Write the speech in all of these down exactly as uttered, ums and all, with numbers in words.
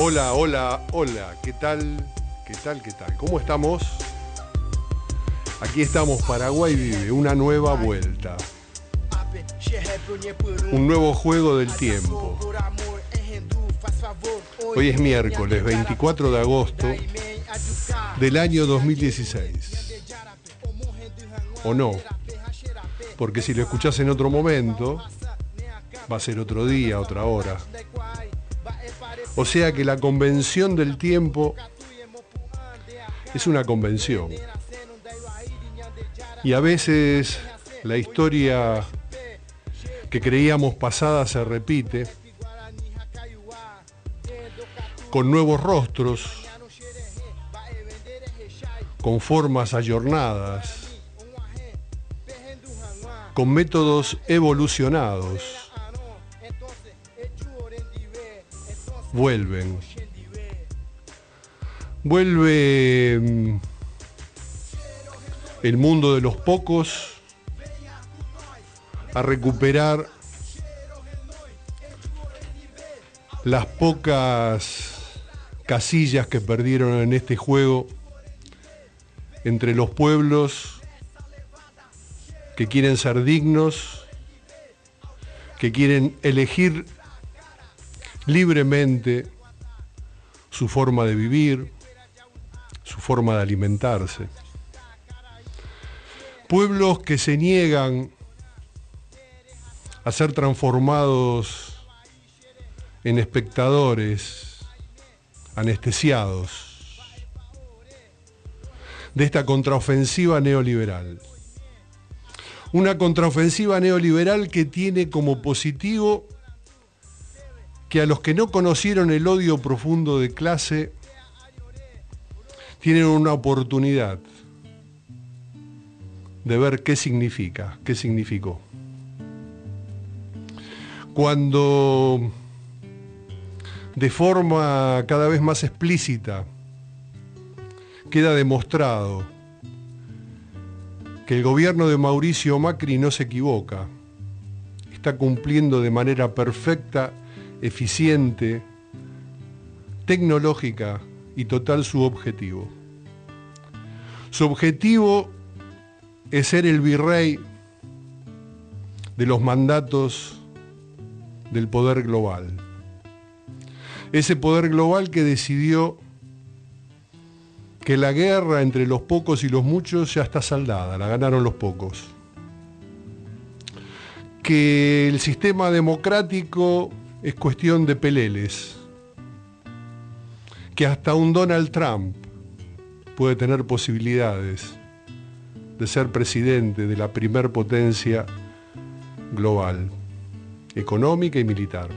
Hola, hola, hola, ¿qué tal? ¿Qué tal, qué tal? ¿Cómo estamos? Aquí estamos, Paraguay Vive, una nueva vuelta. Un nuevo juego del tiempo. Hoy es miércoles veinticuatro de agosto del año dos mil dieciséis. ¿O no? Porque si lo escuchás en otro momento, va a ser otro día, otra hora. O sea que la convención del tiempo es una convención. Y a veces la historia que creíamos pasada se repite con nuevos rostros, con formas ayornadas, con métodos evolucionados. Vuelven. Vuelve el mundo de los pocos a recuperar las pocas casillas que perdieron en este juego entre los pueblos que quieren ser dignos, que quieren elegir libremente su forma de vivir, su forma de alimentarse. Pueblos que se niegan a ser transformados en espectadores anestesiados de esta contraofensiva neoliberal. Una contraofensiva neoliberal que tiene como positivo que a los que no conocieron el odio profundo de clase tienen una oportunidad de ver qué significa, qué significó. Cuando de forma cada vez más explícita queda demostrado que el gobierno de Mauricio Macri no se equivoca, está cumpliendo de manera perfecta, eficiente, tecnológica y total su objetivo. Su objetivo es ser el virrey de los mandatos del poder global. Ese poder global que decidió que la guerra entre los pocos y los muchos ya está saldada, la ganaron los pocos. Que el sistema democrático es cuestión de peleles, que hasta un Donald Trump puede tener posibilidades de ser presidente de la primer potencia global, económica y militar.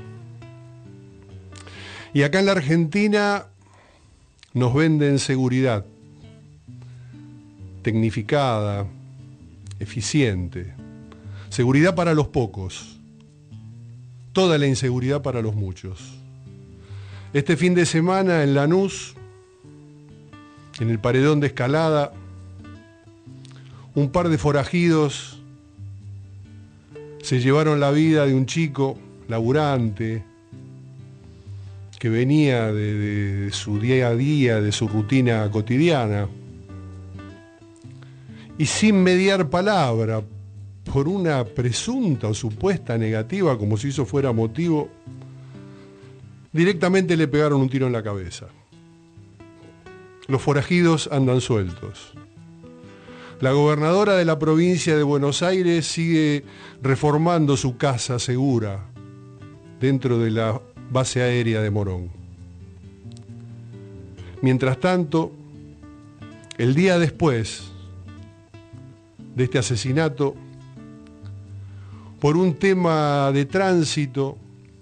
Y acá en la Argentina nos venden seguridad tecnificada, eficiente, seguridad para los pocos, toda la inseguridad para los muchos. Este fin de semana en Lanús, en el paredón de Escalada, un par de forajidos se llevaron la vida de un chico laburante que venía de, de, de su día a día, de su rutina cotidiana, y sin mediar palabra, por una presunta o supuesta negativa, como si eso fuera motivo, directamente le pegaron un tiro en la cabeza. Los forajidos andan sueltos. La gobernadora de la provincia de Buenos Aires sigue reformando su casa segura dentro de la base aérea de Morón. Mientras tanto, el día después de este asesinato, por un tema de tránsito,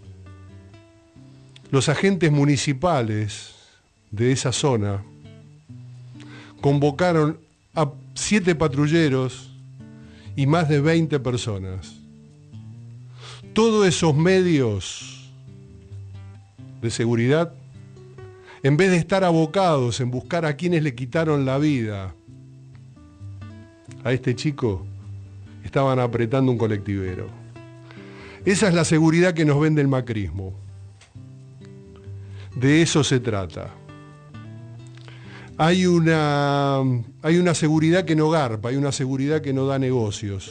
los agentes municipales de esa zona convocaron a siete patrulleros y más de veinte personas. Todos esos medios de seguridad, en vez de estar abocados en buscar a quienes le quitaron la vida a este chico, estaban apretando un colectivero. Esa es la seguridad que nos vende el macrismo. De eso se trata. Hay una, hay una seguridad que no garpa, hay una seguridad que no da negocios.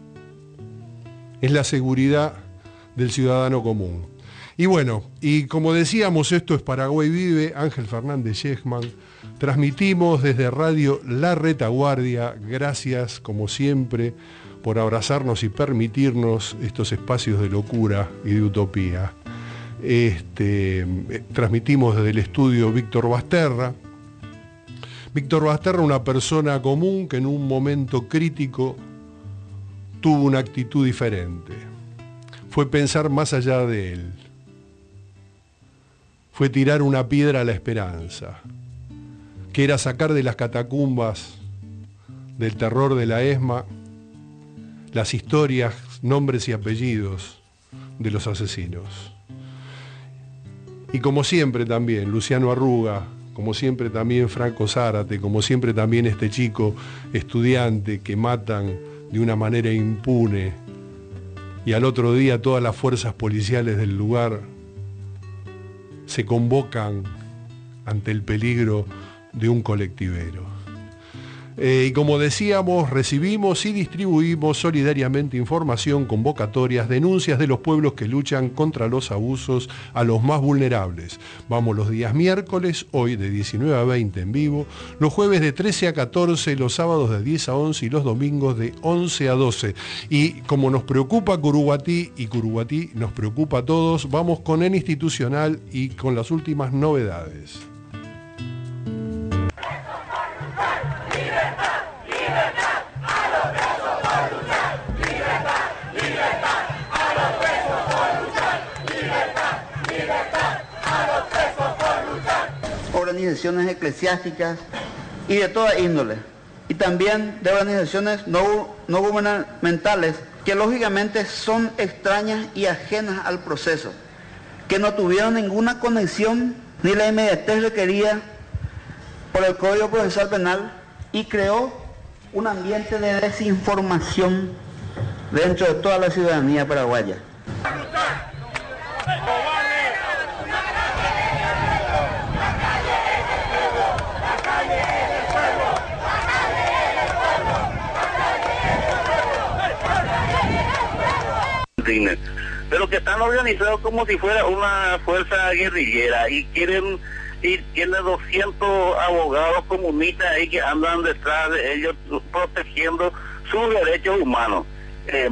Es la seguridad del ciudadano común. Y bueno, y como decíamos, esto es Paraguay Vive, Ángel Fernández Yesman. Transmitimos desde Radio La Retaguardia. Gracias, como siempre, por abrazarnos y permitirnos estos espacios de locura y de utopía. Este, eh, transmitimos desde el estudio Víctor Basterra. Víctor Basterra, una persona común que en un momento crítico tuvo una actitud diferente. Fue pensar más allá de él. Fue tirar una piedra a la esperanza, que era sacar de las catacumbas del terror de la ESMA las historias, nombres y apellidos de los asesinos. Y como siempre también, Luciano Arruga, como siempre también Franco Zárate, como siempre también este chico estudiante que matan de una manera impune, y al otro día todas las fuerzas policiales del lugar se convocan ante el peligro de un colectivero. Eh, y como decíamos, recibimos y distribuimos solidariamente información, convocatorias, denuncias de los pueblos que luchan contra los abusos a los más vulnerables. Vamos los días miércoles, hoy de diecinueve a veinte en vivo, los jueves de trece a catorce, los sábados de diez a once y los domingos de once a doce. Y como nos preocupa Curuguatí y Curuguatí nos preocupa a todos, vamos con el institucional y con las últimas novedades. Organizaciones eclesiásticas y de toda índole, y también de organizaciones no, no gubernamentales que lógicamente son extrañas y ajenas al proceso, que no tuvieron ninguna conexión ni la inmediatez requerida por el Código Procesal Penal, y creó un ambiente de desinformación dentro de toda la ciudadanía paraguaya. Pero que están organizados como si fuera una fuerza guerrillera y quieren y tiene doscientos abogados comunistas ahí que andan detrás de ellos protegiendo sus derechos humanos. Eh,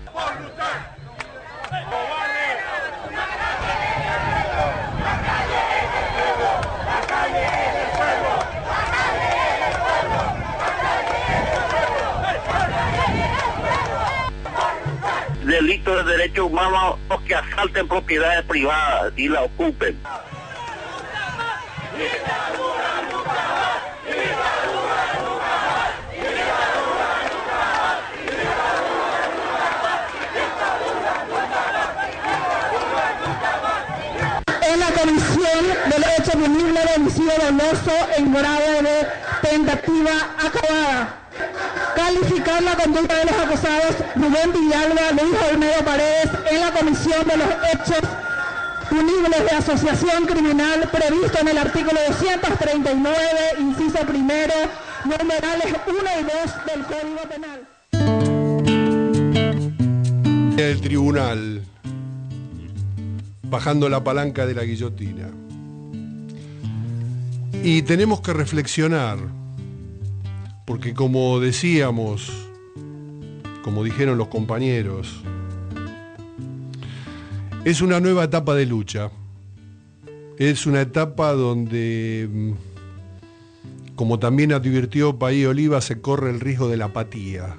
delitos de derechos humanos que asalten propiedades privadas y la ocupen. En la comisión del hecho punible de homicidio doloso en grado de tentativa acabada. Calificar la conducta de los acusados Rubén Villalba, Luis Olmedo Paredes en la comisión de los hechos punibles de asociación criminal previsto en el artículo doscientos treinta y nueve, inciso primero, numerales uno y dos del Código Penal. El tribunal, bajando la palanca de la guillotina. Y tenemos que reflexionar, porque como decíamos, como dijeron los compañeros, es una nueva etapa de lucha. Es una etapa donde, como también advirtió Paí Oliva, se corre el riesgo de la apatía.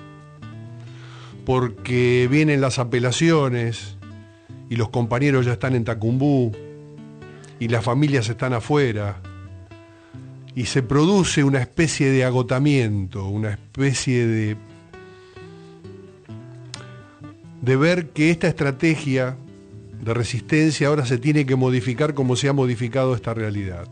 Porque vienen las apelaciones y los compañeros ya están en Tacumbú y las familias están afuera. Y se produce una especie de agotamiento, una especie de, de ver que esta estrategia de resistencia ahora se tiene que modificar como se ha modificado esta realidad.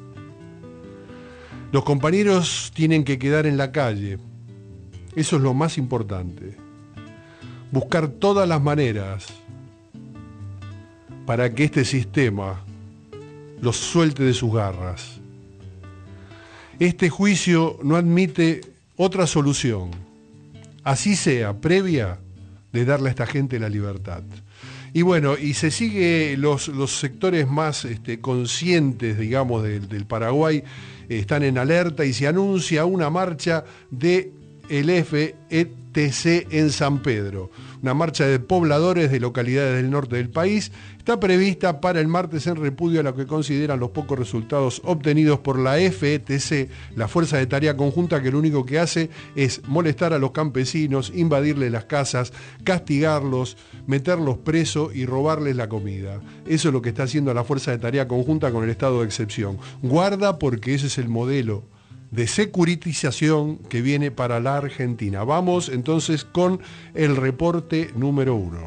Los compañeros tienen que quedar en la calle, eso es lo más importante. Buscar todas las maneras para que este sistema los suelte de sus garras. Este juicio no admite otra solución, así sea previa de darle a esta gente la libertad. Y bueno, y se sigue, los, los sectores más este, conscientes, digamos, del, del Paraguay, eh, están en alerta y se anuncia una marcha de el F E T C en San Pedro. Una marcha de pobladores de localidades del norte del país está prevista para el martes en repudio a lo que consideran los pocos resultados obtenidos por la F E T C, la Fuerza de Tarea Conjunta, que lo único que hace es molestar a los campesinos, invadirles las casas, castigarlos, meterlos presos y robarles la comida. Eso es lo que está haciendo la Fuerza de Tarea Conjunta con el estado de excepción. Guarda, porque ese es el modelo de securitización que viene para la Argentina. Vamos entonces con el reporte número uno.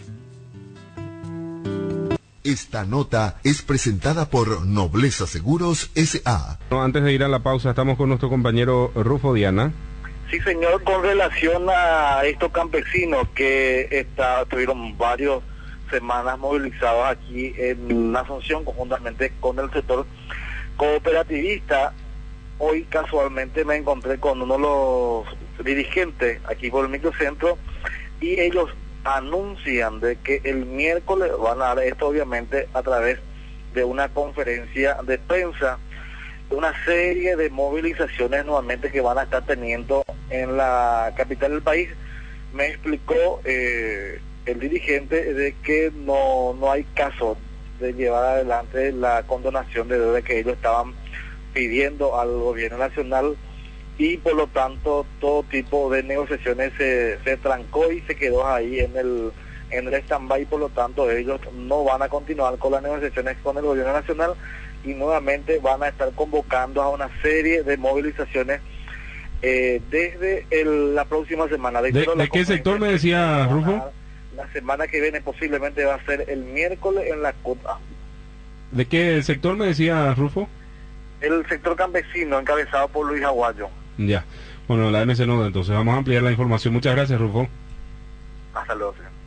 Esta nota es presentada por Nobleza Seguros S A Antes de ir a la pausa, estamos con nuestro compañero Rufo Diana. Sí, señor, con relación a estos campesinos que está, estuvieron varias semanas movilizados aquí en Asunción, conjuntamente con el sector cooperativista. Hoy casualmente me encontré con uno de los dirigentes aquí por el microcentro y ellos anuncian de que el miércoles van a dar esto, obviamente a través de una conferencia de prensa, una serie de movilizaciones nuevamente que van a estar teniendo en la capital del país. Me explicó eh, el dirigente de que no, no hay caso de llevar adelante la condonación de deuda que ellos estaban pidiendo al gobierno nacional, y por lo tanto todo tipo de negociaciones se, se trancó y se quedó ahí en el en el stand-by. Por lo tanto ellos no van a continuar con las negociaciones con el gobierno nacional y nuevamente van a estar convocando a una serie de movilizaciones eh, desde el, la próxima semana. ¿De, de, ¿de qué sector me decía Rufo? La semana que viene posiblemente va a ser el miércoles en la C U T A. ¿De qué sector me decía Rufo? El sector campesino, encabezado por Luis Aguayo. Ya, bueno, la M C Nota, entonces vamos a ampliar la información. Muchas gracias, Rufo. Hasta luego, señor.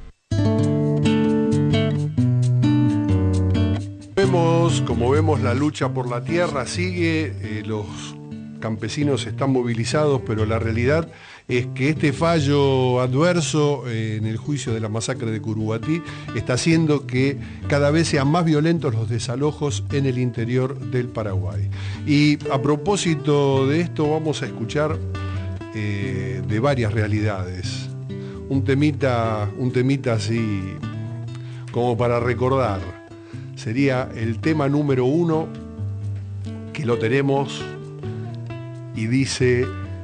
Vemos, como vemos, la lucha por la tierra sigue, eh, los campesinos están movilizados, pero la realidad es que este fallo adverso eh, en el juicio de la masacre de Curuguatí está haciendo que cada vez sean más violentos los desalojos en el interior del Paraguay. Y a propósito de esto vamos a escuchar eh, de varias realidades. Un temita, un temita así como para recordar. Sería el tema número uno, que lo tenemos y dice: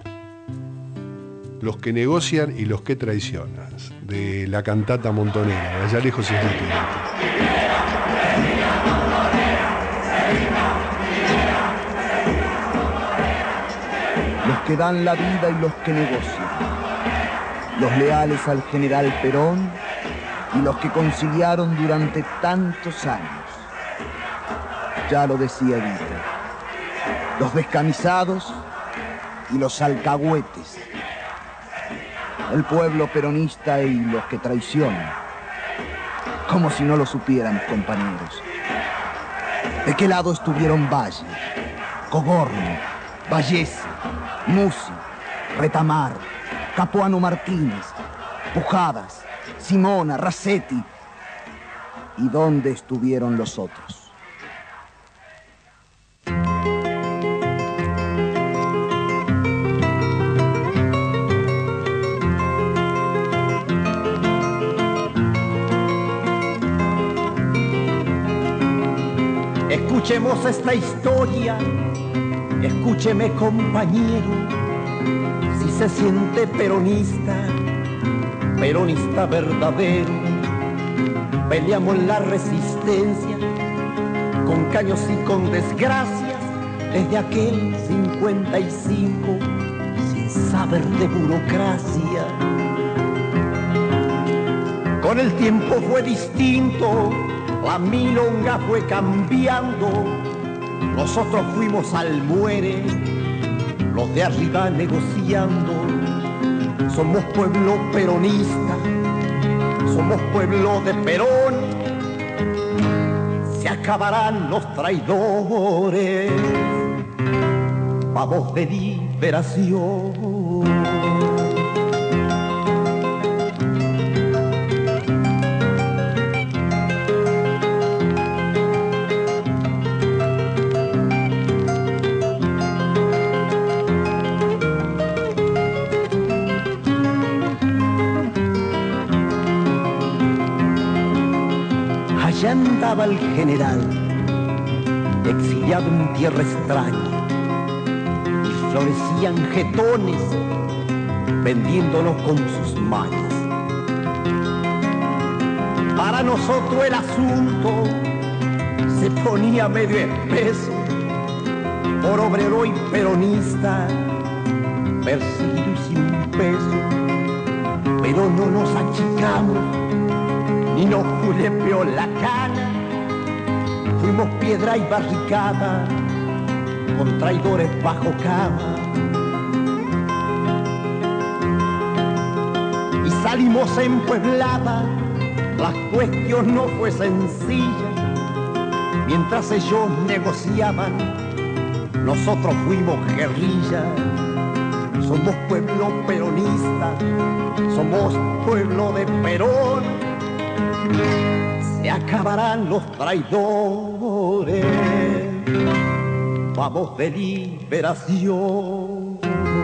los que negocian y los que traicionan, de la cantata montonera, de allá lejos es el tiempo. Los que dan la vida y los que negocian, los leales al general Perón y los que conciliaron durante tantos años. Ya lo decía Vita, los descamisados y los alcahuetes, el pueblo peronista y los que traicionan, como si no lo supieran, compañeros. ¿De qué lado estuvieron Valle, Cogorno, Vallese, Musi, Retamar, Capuano Martínez, Pujadas, Simona, Racetti? ¿Y dónde estuvieron los otros? Escuchemos esta historia, escúcheme compañero, si se siente peronista, peronista verdadero. Peleamos la resistencia, con caños y con desgracias, desde aquel cincuenta y cinco, sin saber de burocracia. Con el tiempo fue distinto, la milonga fue cambiando, nosotros fuimos al muere, los de arriba negociando. Somos pueblo peronista, somos pueblo de Perón. se acabarán los traidores, vamos de liberación. Allá andaba el general, exiliado en tierra extraña, y florecían jetones, vendiéndonos con sus mañas. Para nosotros el asunto se ponía medio espeso, por obrero y peronista, perseguido y sin un peso, pero no nos achicamos ni nos culepeó la cana, fuimos piedra y barricada, con traidores bajo cama. Y salimos en Pueblada, la cuestión no fue sencilla, mientras ellos negociaban, nosotros fuimos guerrilla. Somos pueblo peronista, somos pueblo de Perón. Se acabarán los traidores, vamos de liberación.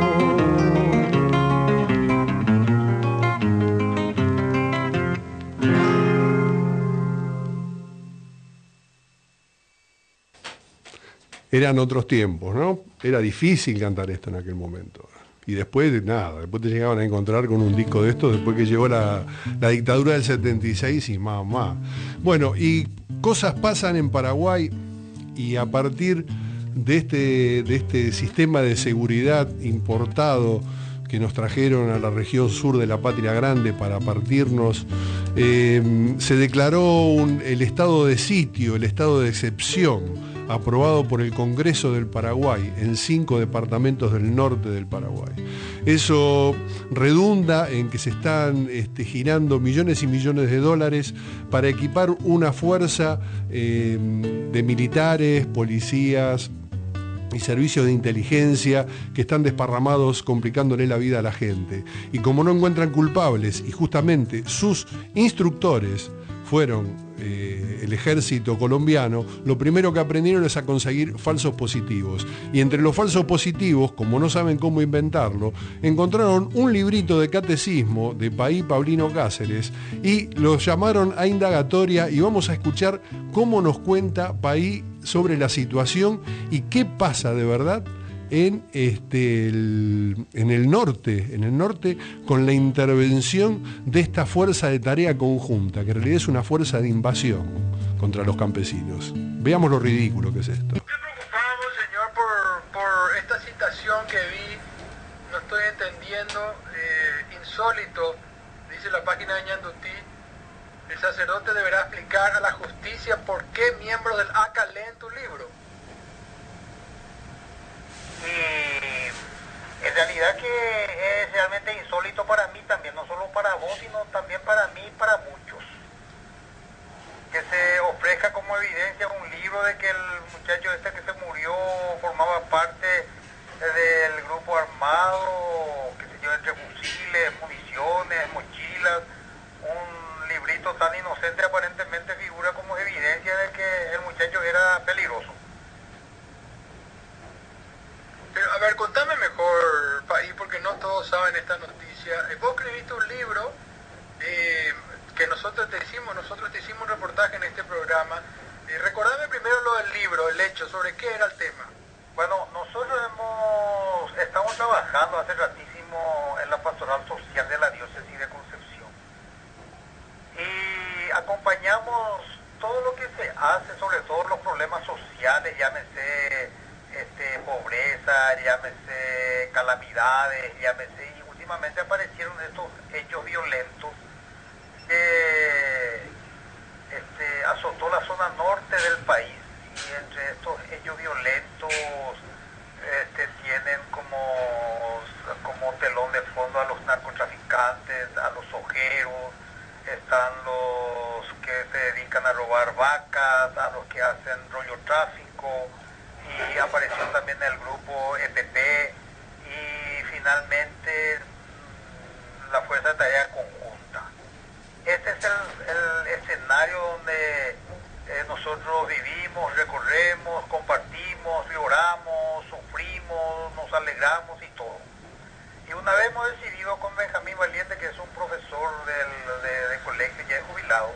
Eran otros tiempos, ¿no? Era difícil cantar esto en aquel momento. Y después, nada, después te llegaban a encontrar con un disco de estos después que llegó la, la dictadura del setenta y seis y más, más. Bueno, y cosas pasan en Paraguay y a partir de este, de este sistema de seguridad importado que nos trajeron a la región sur de la Patria Grande para partirnos, eh, se declaró un, el estado de sitio, el estado de excepción, aprobado por el Congreso del Paraguay en cinco departamentos del norte del Paraguay. Eso redunda en que se están este, girando millones y millones de dólares para equipar una fuerza eh, de militares, policías y servicios de inteligencia que están desparramados complicándole la vida a la gente. Y como no encuentran culpables y justamente sus instructores fueron eh, el ejército colombiano, lo primero que aprendieron es a conseguir falsos positivos. Y entre los falsos positivos, como no saben cómo inventarlo, encontraron un librito de catecismo de Paí Paulino Cáceres y los llamaron a indagatoria y vamos a escuchar cómo nos cuenta Paí sobre la situación y qué pasa de verdad en, este, el, en el norte, en el norte con la intervención de esta fuerza de tarea conjunta, que en realidad es una fuerza de invasión contra los campesinos. Veamos lo ridículo que es esto. Estoy preocupado, señor, por, por esta citación que vi, no estoy entendiendo, eh, insólito, dice la página de Ñandutí, el sacerdote deberá explicar a la justicia por qué miembros del A C A leen tu libro. Y en realidad que es realmente insólito para mí también, no solo para vos, sino también para mí y para muchos. Que se ofrezca como evidencia un libro de que el muchacho este que se murió formaba parte del grupo armado, que se yo, entre fusiles, municiones, mochilas, un librito tan inocente aparentemente figura como evidencia de que el muchacho era peligroso. Pero, a ver, contame mejor, Paí, porque no todos saben esta noticia. Eh, vos escribiste un libro eh, que nosotros te hicimos, nosotros te hicimos un reportaje en este programa. Eh, recordame primero lo del libro, el hecho, sobre qué era el tema. Bueno, nosotros hemos, estamos trabajando hace ratísimo en la pastoral social de la diócesis de Concepción. Y acompañamos todo lo que se hace, sobre todo los problemas sociales, llámese Este, pobreza, llámese calamidades, llámese, y últimamente aparecieron estos hechos violentos que este, azotó la zona norte del país, y entre estos hechos violentos este, tienen como, como telón de fondo a los narcotraficantes, a los ojeros, están los que se dedican dedican a robar vacas, a los que hacen rollo tráfico, y apareció también el grupo E P P, y finalmente la Fuerza de Tarea Conjunta. Este es el, el escenario donde eh, nosotros vivimos, recorremos, compartimos, lloramos, sufrimos, nos alegramos y todo. Y una vez hemos decidido con Benjamín Valiente, que es un profesor del, de, de colegio, ya es jubilado,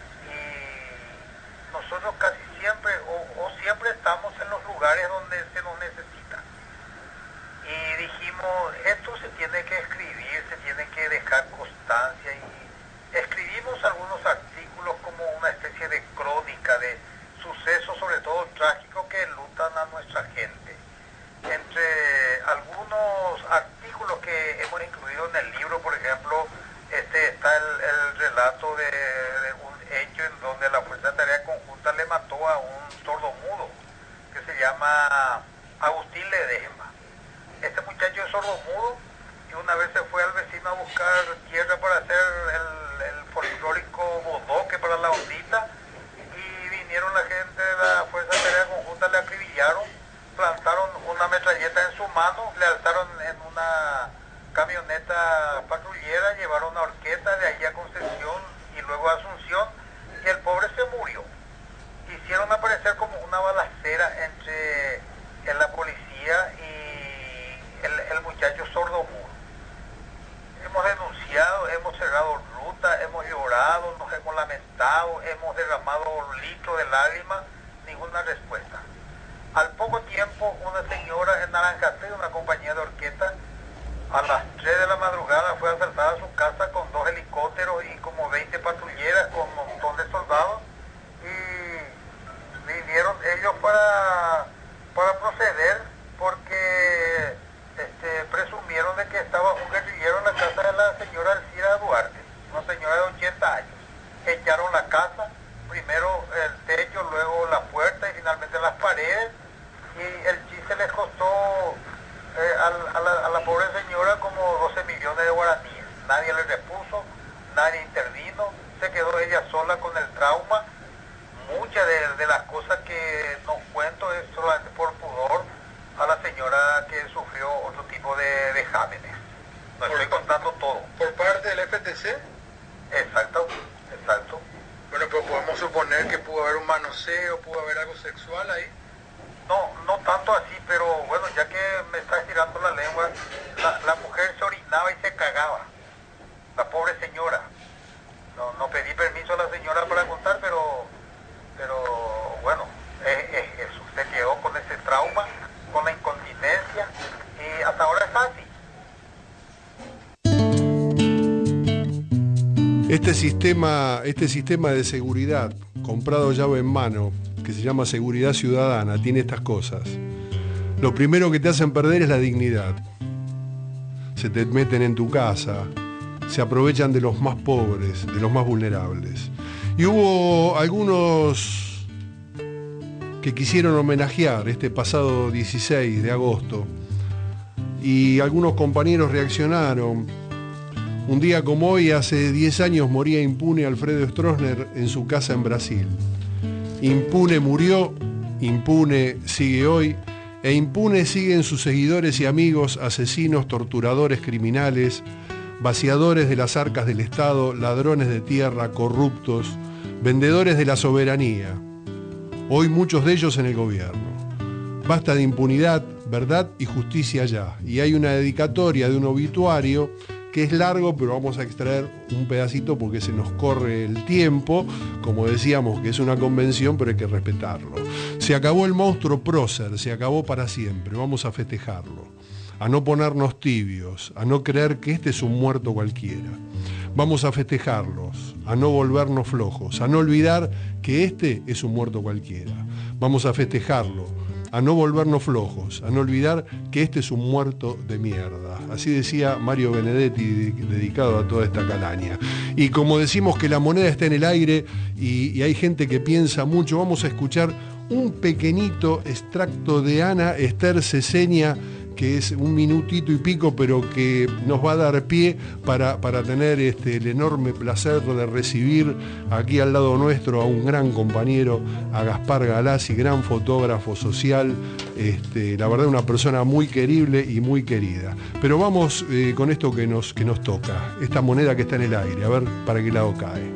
y nosotros casi siempre, o, o siempre estamos en los lugares donde se nos necesita. Y dijimos, esto se tiene que escribir, se tiene que dejar constancia, y escribimos algunos artículos como una especie de crónica de sucesos, sobre todo trágicos, que enlutan a nuestra gente. Entre algunos artículos que hemos incluido en el libro, por ejemplo, este está el, el relato de, de un hecho en donde la Fuerza de Tarea Conjunta le mató a un sordomudo que se llama Agustín Ledesma. Este muchacho es sordomudo y una vez se fue al vecino a buscar tierra para hacer el, el folclórico bodoque para la ondita, y vinieron la gente de la Fuerza de Tarea Conjunta, le acribillaron, plantaron una metralleta en su mano, le alzaron en una camioneta patrullera, llevaron a Orqueta, de ahí a Concepción y luego a Asunción, y el pobre se murió. Hicieron aparecer como una balacera entre en la policía y el, el muchacho sordomudo. Hemos denunciado, hemos cerrado ruta, hemos llorado, nos hemos lamentado, hemos derramado litros de lágrimas, ninguna respuesta. Al poco tiempo, una señora en Naranjate, una compañía de Orqueta, a las tres de la madrugada fue asaltada a su casa con dos helicópteros y como veinte patrulleras con un montón de soldados, y vinieron ellos para, para proceder porque este, presumieron de que estaba un guerrillero en la casa de la señora Alcira Duarte, una señora de ochenta años. Echaron la casa, primero el techo, luego la puerta y finalmente las paredes, y el chiste les costó eh, a, a, la, a la pobre señora como doce millones de guaraníes. Nadie le repuso, nadie intervino, se quedó ella sola con el trauma. Muchas de, de las cosas que no cuento es solamente por pudor a la señora que sufrió otro tipo de vejámenes. No estoy contando todo. ¿Por parte del F T C? Exacto, exacto. Bueno, pero podemos suponer que pudo haber un manoseo, pudo haber algo sexual ahí. No, no tanto así, pero bueno, ya que me está estirando la lengua, la, la mujer se orinaba y se cagaba. La pobre señora. No, no pedí permiso a la señora para contar, pero, pero bueno, es, es eso. Se quedó con ese trauma, con la incontinencia, y hasta ahora es así. Este sistema, este sistema de seguridad, comprado llave en mano, que se llama seguridad ciudadana, tiene estas cosas. Lo primero que te hacen perder es la dignidad. Se te meten en tu casa, se aprovechan de los más pobres, de los más vulnerables. Y hubo algunos que quisieron homenajear este pasado dieciséis de agosto, y algunos compañeros reaccionaron. Un día como hoy, hace diez años, moría impune Alfredo Stroessner en su casa en Brasil. Impune murió, impune sigue hoy, e impune siguen sus seguidores y amigos, asesinos, torturadores, criminales, vaciadores de las arcas del Estado, ladrones de tierra, corruptos, vendedores de la soberanía. Hoy muchos de ellos en el gobierno. Basta de impunidad, verdad y justicia ya. Y hay una dedicatoria de un obituario que es largo, pero vamos a extraer un pedacito porque se nos corre el tiempo. Como decíamos, que es una convención, pero hay que respetarlo. Se acabó el monstruo prócer, se acabó para siempre. Vamos a festejarlo, a no ponernos tibios, a no creer que este es un muerto cualquiera. Vamos a festejarlos, a no volvernos flojos, a no olvidar que este es un muerto cualquiera. Vamos a festejarlo, a no volvernos flojos, a no olvidar que este es un muerto de mierda. Así decía Mario Benedetti, dedicado a toda esta calaña. Y como decimos que la moneda está en el aire y, y hay gente que piensa mucho, vamos a escuchar un pequeñito extracto de Ana Esther Ceseña, que es un minutito y pico, pero que nos va a dar pie para, para tener este, el enorme placer de recibir aquí al lado nuestro a un gran compañero, a Gaspar Galassi, gran fotógrafo social, este, la verdad una persona muy querible y muy querida. Pero vamos eh, con esto que nos, que nos toca, esta moneda que está en el aire, a ver para qué lado cae.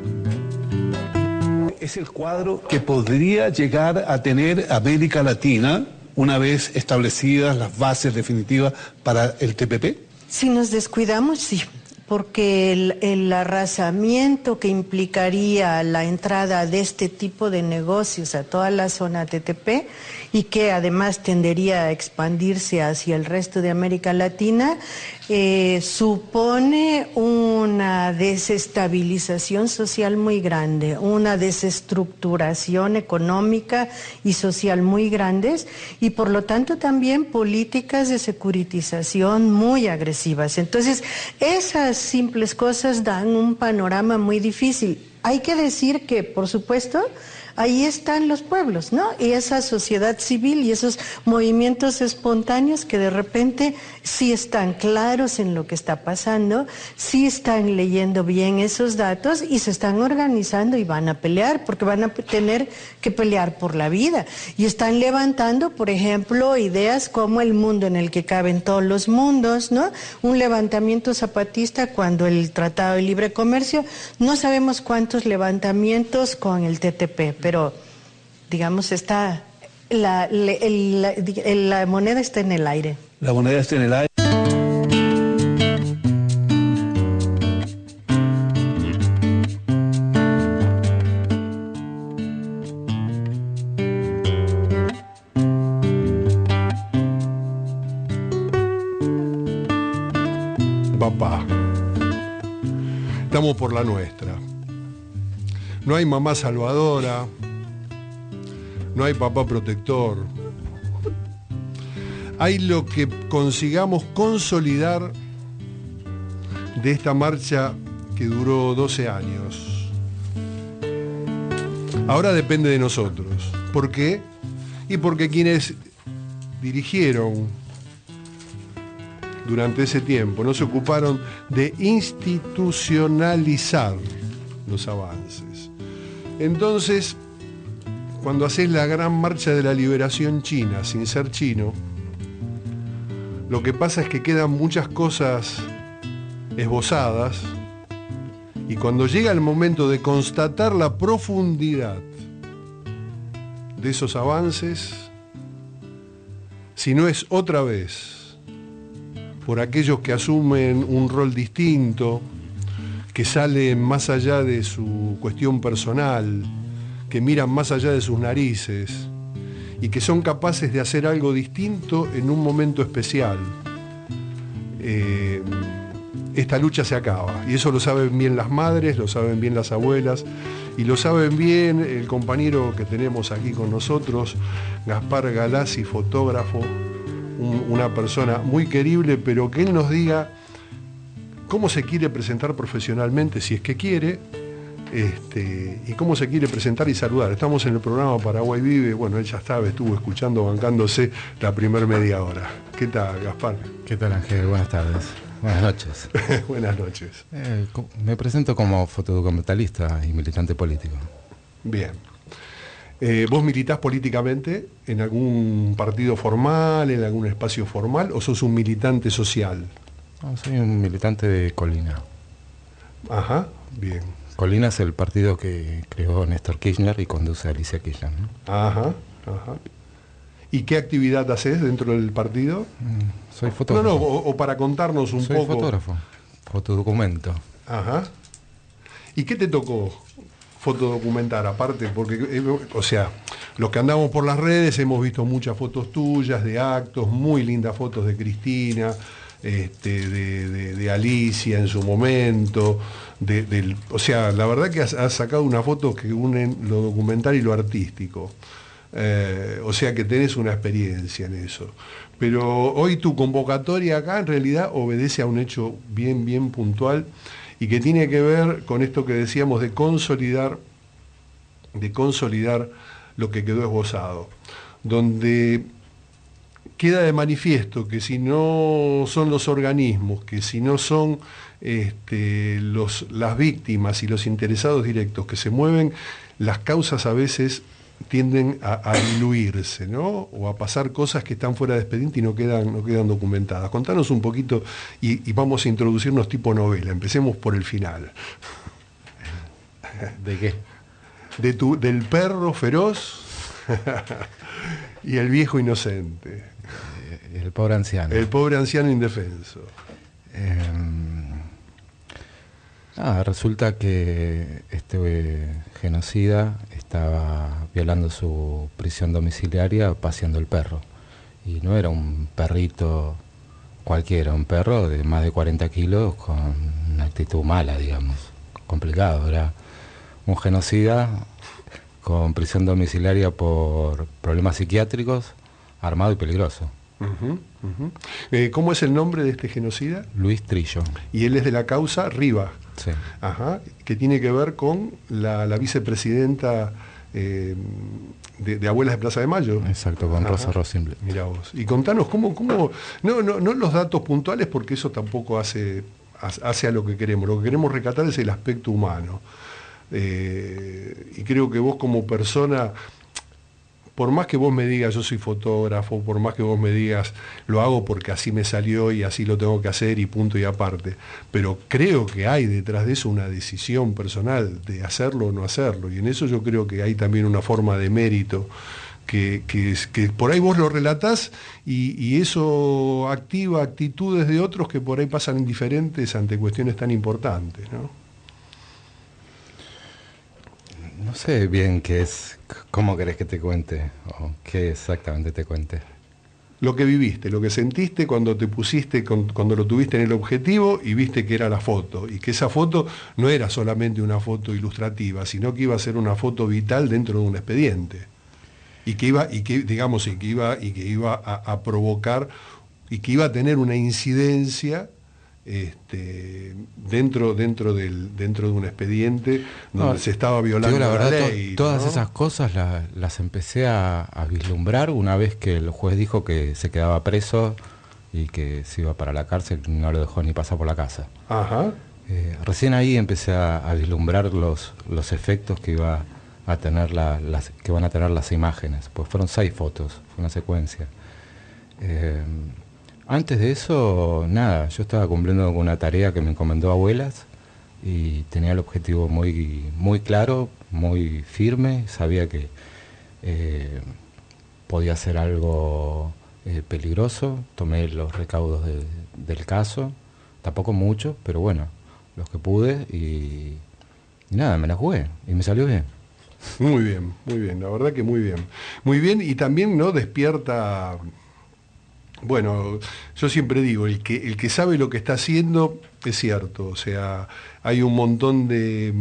Es el cuadro que podría llegar a tener América Latina una vez establecidas las bases definitivas para el T P P? Si nos descuidamos, sí, porque el, el arrasamiento que implicaría la entrada de este tipo de negocios a toda la zona T T P y que además tendería a expandirse hacia el resto de América Latina, eh, supone una desestabilización social muy grande, una desestructuración económica y social muy grandes y por lo tanto también políticas de securitización muy agresivas. Entonces, esas simples cosas dan un panorama muy difícil. Hay que decir que, por supuesto, ahí están los pueblos, ¿no? Y esa sociedad civil y esos movimientos espontáneos que de repente sí están claros en lo que está pasando, sí están leyendo bien esos datos y se están organizando y van a pelear, porque van a tener que pelear por la vida. Y están levantando, por ejemplo, ideas como el mundo en el que caben todos los mundos, ¿no? Un levantamiento zapatista cuando el Tratado de Libre Comercio, no sabemos cuántos levantamientos con el T T P, pero digamos está la, la, la, la moneda está en el aire. La moneda está en el aire. Papá, estamos por la nuestra. No hay mamá salvadora, no hay papá protector. Hay lo que consigamos consolidar de esta marcha que duró doce años. Ahora depende de nosotros. ¿Por qué? Y porque quienes dirigieron durante ese tiempo no se ocuparon de institucionalizar los avances. Entonces, cuando haces la gran marcha de la liberación china sin ser chino, lo que pasa es que quedan muchas cosas esbozadas y cuando llega el momento de constatar la profundidad de esos avances, si no es otra vez por aquellos que asumen un rol distinto, que salen más allá de su cuestión personal, que miran más allá de sus narices y que son capaces de hacer algo distinto en un momento especial, eh, esta lucha se acaba. Y eso lo saben bien las madres, lo saben bien las abuelas y lo saben bien el compañero que tenemos aquí con nosotros, Gaspar Galassi, fotógrafo, un, una persona muy querible, pero que él nos diga cómo se quiere presentar profesionalmente, si es que quiere, este, y cómo se quiere presentar y saludar. Estamos en el programa Paraguay Vive, bueno, él ya estaba, estuvo escuchando, bancándose la primer media hora. ¿Qué tal, Gaspar? ¿Qué tal, Ángel? Buenas tardes. Buenas noches. Buenas noches. Eh, me presento como fotodocumentalista y militante político. Bien. Eh, ¿Vos militás políticamente en algún partido formal, en algún espacio formal, o sos un militante social? No, soy un militante de Colina. Ajá, bien. Colina es el partido que creó Néstor Kirchner y conduce a Alicia Kirchner, ¿no? Ajá, ajá. ¿Y qué actividad haces dentro del partido? Mm, soy fotógrafo. No, no, o, o para contarnos un soy poco. Soy fotógrafo, fotodocumento. Ajá. ¿Y qué te tocó fotodocumentar aparte? Porque, o sea, los que andamos por las redes hemos visto muchas fotos tuyas de actos, muy lindas fotos de Cristina, Este, de, de, de Alicia en su momento, de, del, o sea, la verdad que has, has sacado una foto que une lo documental y lo artístico, eh, o sea que tenés una experiencia en eso. Pero hoy tu convocatoria acá en realidad obedece a un hecho bien, bien puntual y que tiene que ver con esto que decíamos de consolidar, de consolidar lo que quedó esbozado, donde queda de manifiesto que si no son los organismos, que si no son este, los, las víctimas y los interesados directos que se mueven, las causas a veces tienden a, a diluirse, ¿no? O a pasar cosas que están fuera de expediente y no quedan, no quedan documentadas. Contanos un poquito y, y vamos a introducirnos tipo novela. Empecemos por el final. ¿De qué? De tu, del perro feroz y el viejo inocente. El pobre anciano. El pobre anciano indefenso. Eh, ah, resulta que este eh, genocida estaba violando su prisión domiciliaria paseando el perro. Y no era un perrito cualquiera, un perro de más de cuarenta kilos con una actitud mala, digamos, complicado. Era un genocida con prisión domiciliaria por problemas psiquiátricos, armado y peligroso. Uh-huh, uh-huh. Eh, ¿Cómo es el nombre de este genocida? Luis Trillo. Y él es de la causa Riva. Sí. Ajá, que tiene que ver con la, la vicepresidenta eh, de, de Abuelas de Plaza de Mayo. Exacto, con Ajá. Rosa Rosenbluth. Mirá vos. Y contanos cómo, cómo no, no, no los datos puntuales, porque eso tampoco hace, hace a lo que queremos. Lo que queremos rescatar es el aspecto humano. Eh, y creo que vos como persona, por más que vos me digas yo soy fotógrafo, por más que vos me digas lo hago porque así me salió y así lo tengo que hacer y punto y aparte, pero creo que hay detrás de eso una decisión personal de hacerlo o no hacerlo, y en eso yo creo que hay también una forma de mérito que, que, que por ahí vos lo relatás y, y eso activa actitudes de otros que por ahí pasan indiferentes ante cuestiones tan importantes, ¿no? No sé bien qué es, cómo querés que te cuente, o qué exactamente te cuente. Lo que viviste, lo que sentiste cuando te pusiste, cuando lo tuviste en el objetivo y viste que era la foto, y que esa foto no era solamente una foto ilustrativa, sino que iba a ser una foto vital dentro de un expediente. Y que iba, y que, digamos, y que iba, y que iba a, a provocar, y que iba a tener una incidencia Este, dentro dentro del dentro de un expediente donde no, se estaba violando la, verdad, la ley. To, todas ¿no? esas cosas la, las empecé a, a vislumbrar una vez que el juez dijo que se quedaba preso y que se iba para la cárcel, no lo dejó ni pasar por la casa. Ajá. Eh, recién ahí empecé a, a vislumbrar los, los efectos que iba a tener la, las, que van a tener las imágenes, pues fueron seis fotos, fue una secuencia. Eh, Antes de eso, nada, yo estaba cumpliendo con una tarea que me encomendó Abuelas y tenía el objetivo muy, muy claro, muy firme, sabía que eh, podía hacer algo eh, peligroso, tomé los recaudos de, del caso, tampoco mucho, pero bueno, los que pude y, y nada, me la jugué y me salió bien. Muy bien, muy bien, la verdad que muy bien. Muy bien y también, ¿no?, despierta... Bueno, yo siempre digo, el que, el que sabe lo que está haciendo es cierto, o sea, hay un montón de,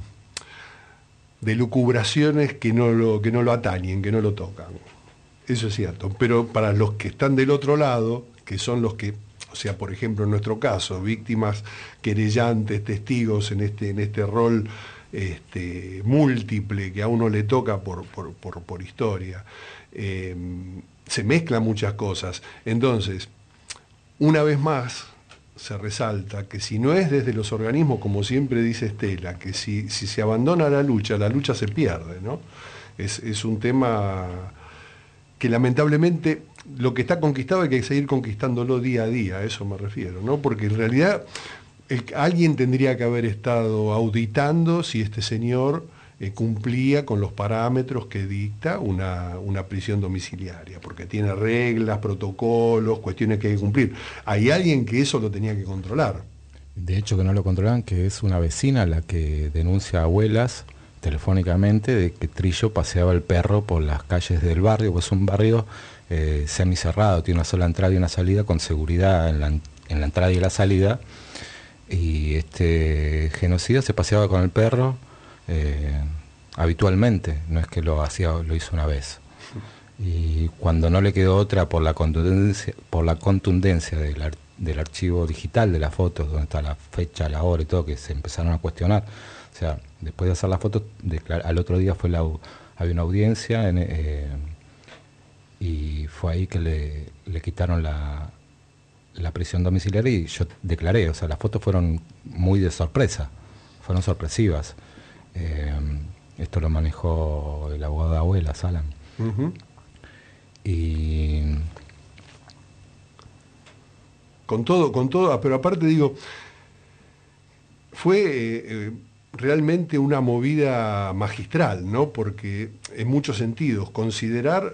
de lucubraciones que no, lo, que no lo atañen, que no lo tocan, eso es cierto, pero para los que están del otro lado, que son los que, o sea, por ejemplo en nuestro caso, víctimas, querellantes, testigos en este, en este rol este, múltiple que a uno le toca por, por, por, por historia, eh, se mezclan muchas cosas. Entonces, una vez más, se resalta que si no es desde los organismos, como siempre dice Estela, que si, si se abandona la lucha, la lucha se pierde, ¿no? Es, es un tema que lamentablemente lo que está conquistado hay que seguir conquistándolo día a día, a eso me refiero, ¿no? Porque en realidad el, alguien tendría que haber estado auditando si este señor Eh, cumplía con los parámetros que dicta una, una prisión domiciliaria, porque tiene reglas, protocolos, cuestiones que hay que cumplir. Hay alguien que eso lo tenía que controlar. De hecho que no lo controlan, que es una vecina la que denuncia a Abuelas telefónicamente de que Trillo paseaba el perro por las calles del barrio, pues es un barrio eh, semicerrado, tiene una sola entrada y una salida con seguridad en la, en la entrada y la salida, y este genocida se paseaba con el perro Eh, habitualmente, no es que lo hacía, lo hizo una vez. Y cuando no le quedó otra por la contundencia, por la contundencia del, ar, del archivo digital de las fotos, donde está la fecha, la hora y todo, que se empezaron a cuestionar. O sea, después de hacer las fotos, al otro día fue la, había una audiencia en, eh, y fue ahí que le, le quitaron la, la prisión domiciliaria y yo declaré, o sea, las fotos fueron muy de sorpresa, fueron sorpresivas. Eh, esto lo manejó el abogado de Abuelas, Alan. Uh-huh. Y... Con todo, con todo, pero aparte digo, fue eh, realmente una movida magistral, ¿no? Porque en muchos sentidos, considerar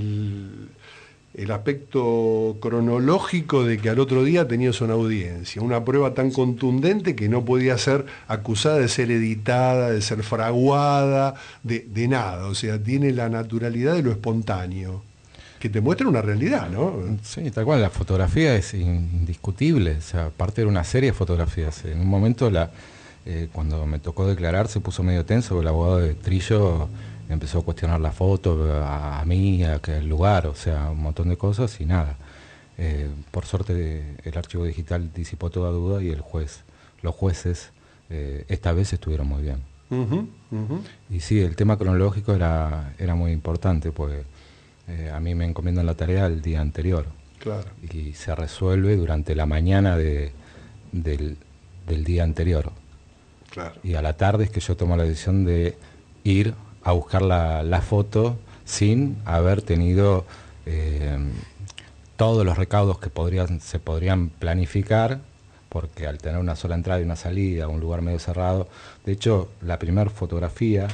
el, el aspecto cronológico de que al otro día tenías una audiencia, una prueba tan contundente que no podía ser acusada de ser editada, de ser fraguada, de, de nada, o sea, tiene la naturalidad de lo espontáneo, que te muestra una realidad, ¿no? Sí, tal cual, la fotografía es indiscutible, o sea, aparte era una serie de fotografías. En un momento, la, eh, cuando me tocó declarar, se puso medio tenso, el abogado de Trillo empezó a cuestionar la foto, a, a mí, a que el lugar, o sea, un montón de cosas y nada. Eh, por suerte el archivo digital disipó toda duda y el juez, los jueces, eh, esta vez estuvieron muy bien. Uh-huh, uh-huh. Y sí, el tema cronológico era, era muy importante, porque Eh, a mí me encomiendan la tarea el día anterior. Claro. Y se resuelve durante la mañana de, del, del día anterior. Claro. Y a la tarde es que yo tomo la decisión de ir a buscar la, la foto sin haber tenido eh, todos los recaudos que podrían, se podrían planificar, porque al tener una sola entrada y una salida, un lugar medio cerrado, de hecho la primera fotografía...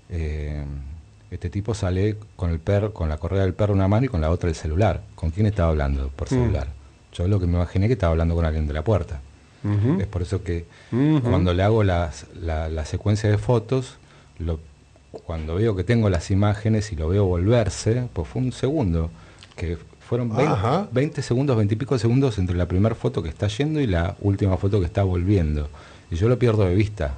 Eh, este tipo sale con el perro, con la correa del perro en una mano y con la otra el celular. ¿Con quién estaba hablando por celular? Mm. Yo lo que me imaginé que estaba hablando con alguien de la puerta. Uh-huh. Es por eso que uh-huh. cuando le hago las, la, la secuencia de fotos, lo, cuando veo que tengo las imágenes y lo veo volverse, pues fue un segundo, que fueron veinte, veinte segundos, veinte y pico segundos entre la primera foto que está yendo y la última foto que está volviendo. Y yo lo pierdo de vista.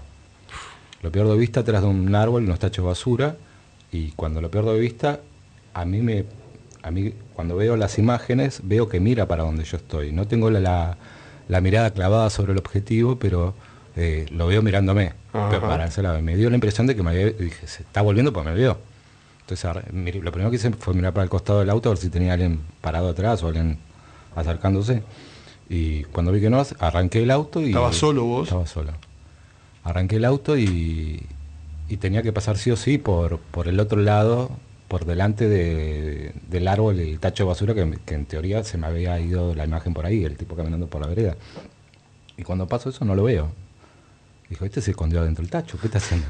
Lo pierdo de vista atrás de un árbol, unos tachos de basura. Y cuando lo pierdo de vista, a mí me, a mí cuando veo las imágenes veo que mira para donde yo estoy. No tengo la, la, la mirada clavada sobre el objetivo, pero eh, lo veo mirándome. Pero para ese lado. Me dio la impresión de que me había, dije, se está volviendo porque me vio. Entonces lo primero que hice fue mirar para el costado del auto a ver si tenía alguien parado atrás o alguien acercándose. Y cuando vi que no, arranqué el auto y... ¿Estabas solo vos? Estaba solo. Arranqué el auto y... y tenía que pasar sí o sí por, por el otro lado, por delante de, del árbol, el tacho de basura, que, que en teoría se me había ido la imagen por ahí, el tipo caminando por la vereda. Y cuando paso eso no lo veo. Dijo, este se escondió adentro del tacho, ¿qué está haciendo?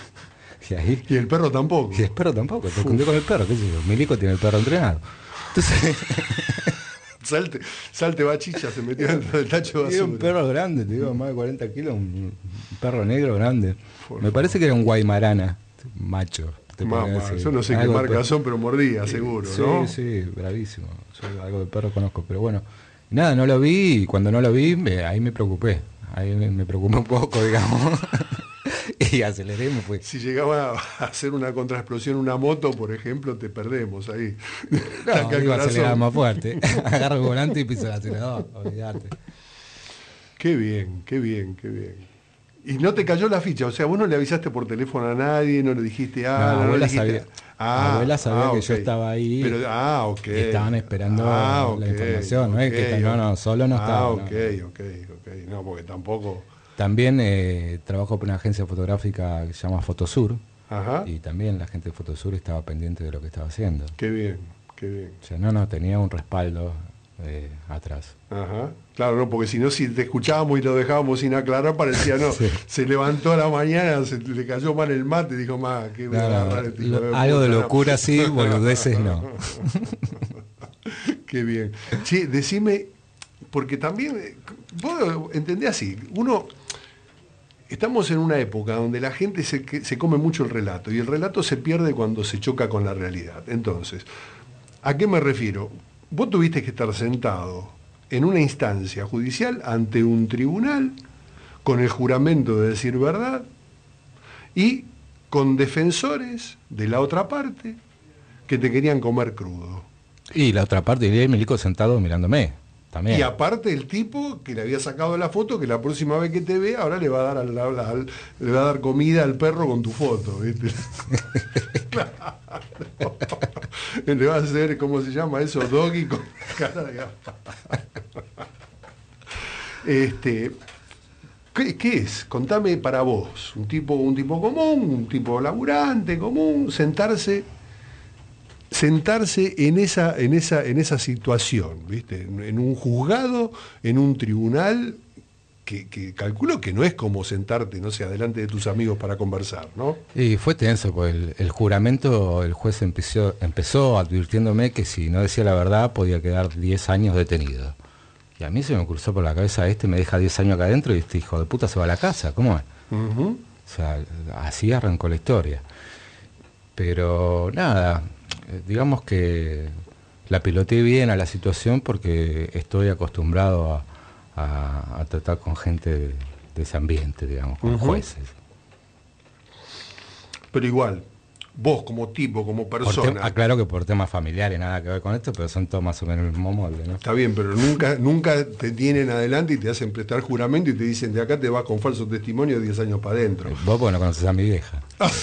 Y ahí... Y el perro tampoco. Y el perro tampoco, se escondió con el perro, qué sé yo. Milico tiene el perro entrenado. Entonces... Salte, salte bachicha, se metió dentro del tacho de basura. Era un perro grande, te digo, más de cuarenta kilos, un perro negro grande. Por Me parece que era un guaymarana, macho. Te Mamá, yo no sé qué marcas son, pero mordía, seguro, sí, ¿no? Sí, sí, bravísimo. Yo algo de perro conozco, pero bueno. Nada, no lo vi y cuando no lo vi, me, ahí me preocupé. Ahí me, me preocupé un poco, digamos. Y aceleré, me fue. Si llegaba a hacer una contraexplosión una moto, por ejemplo, te perdemos ahí. No, iba a acelerar más fuerte. Agarro el volante y piso el acelerador, olvidate. Qué bien, qué bien, qué bien. Y no te cayó la ficha, o sea, vos no le avisaste por teléfono a nadie, no le dijiste ah, no, no, abuela le dijiste, sabía, ah, abuela sabía ah, que okay. yo estaba ahí. Pero, ah, ok. Y estaban esperando ah, okay, la información, ¿no okay, es que no, no, solo no estaba. Ah, ok, no. ok, ok. No, porque tampoco. También eh, trabajo por una agencia fotográfica que se llama Fotosur. Ajá. Y también la gente de Fotosur estaba pendiente de lo que estaba haciendo. Qué bien, qué bien. O sea, no, no, tenía un respaldo eh, atrás. Ajá. Claro, no, porque si no, si te escuchábamos y lo dejábamos sin aclarar, parecía, no, sí. Se levantó a la mañana, se le cayó mal el mate, dijo, más, que no, no, lo, algo de locura no. Sí, boludeces no. Qué bien. Che, decime, porque también, vos entendés así, uno... Estamos en una época donde la gente se, se come mucho el relato y el relato se pierde cuando se choca con la realidad. Entonces, ¿a qué me refiero? Vos tuviste que estar sentado en una instancia judicial ante un tribunal con el juramento de decir verdad y con defensores de la otra parte que te querían comer crudo. Y la otra parte, y el Milico sentado mirándome. También. Y aparte el tipo que le había sacado la foto, que la próxima vez que te vea, ahora le va a dar al, al, al, le va a dar comida al perro con tu foto, ¿viste? Claro. Le vas a hacer, ¿cómo se llama eso? Doggy con cara de gafas. Este, ¿qué, ¿Qué es? Contame para vos. Un tipo, un tipo común, un tipo laburante común, sentarse, sentarse en esa, en esa, en esa situación, ¿viste? En un juzgado, en un tribunal. Que, que calculo que no es como sentarte, no sé, delante de tus amigos para conversar, ¿no? Y fue tenso, pues el, el juramento, el juez empezó, empezó advirtiéndome que si no decía la verdad podía quedar diez años detenido. Y a mí se me cruzó por la cabeza, este me deja diez años acá adentro y este hijo de puta se va a la casa, ¿cómo es? Uh-huh. O sea, así arrancó la historia. Pero nada, digamos que la piloteé bien a la situación porque estoy acostumbrado a A, a tratar con gente de, de ese ambiente, digamos, con uh-huh. jueces. Pero igual, vos como tipo, como persona... Aclaro que por temas familiares, nada que ver con esto, pero son todos más o menos el mismo molde, ¿no? Está bien, pero nunca nunca te tienen adelante y te hacen prestar juramento y te dicen, de acá te vas con falso testimonio diez años para adentro. Vos porque no conoces a mi vieja.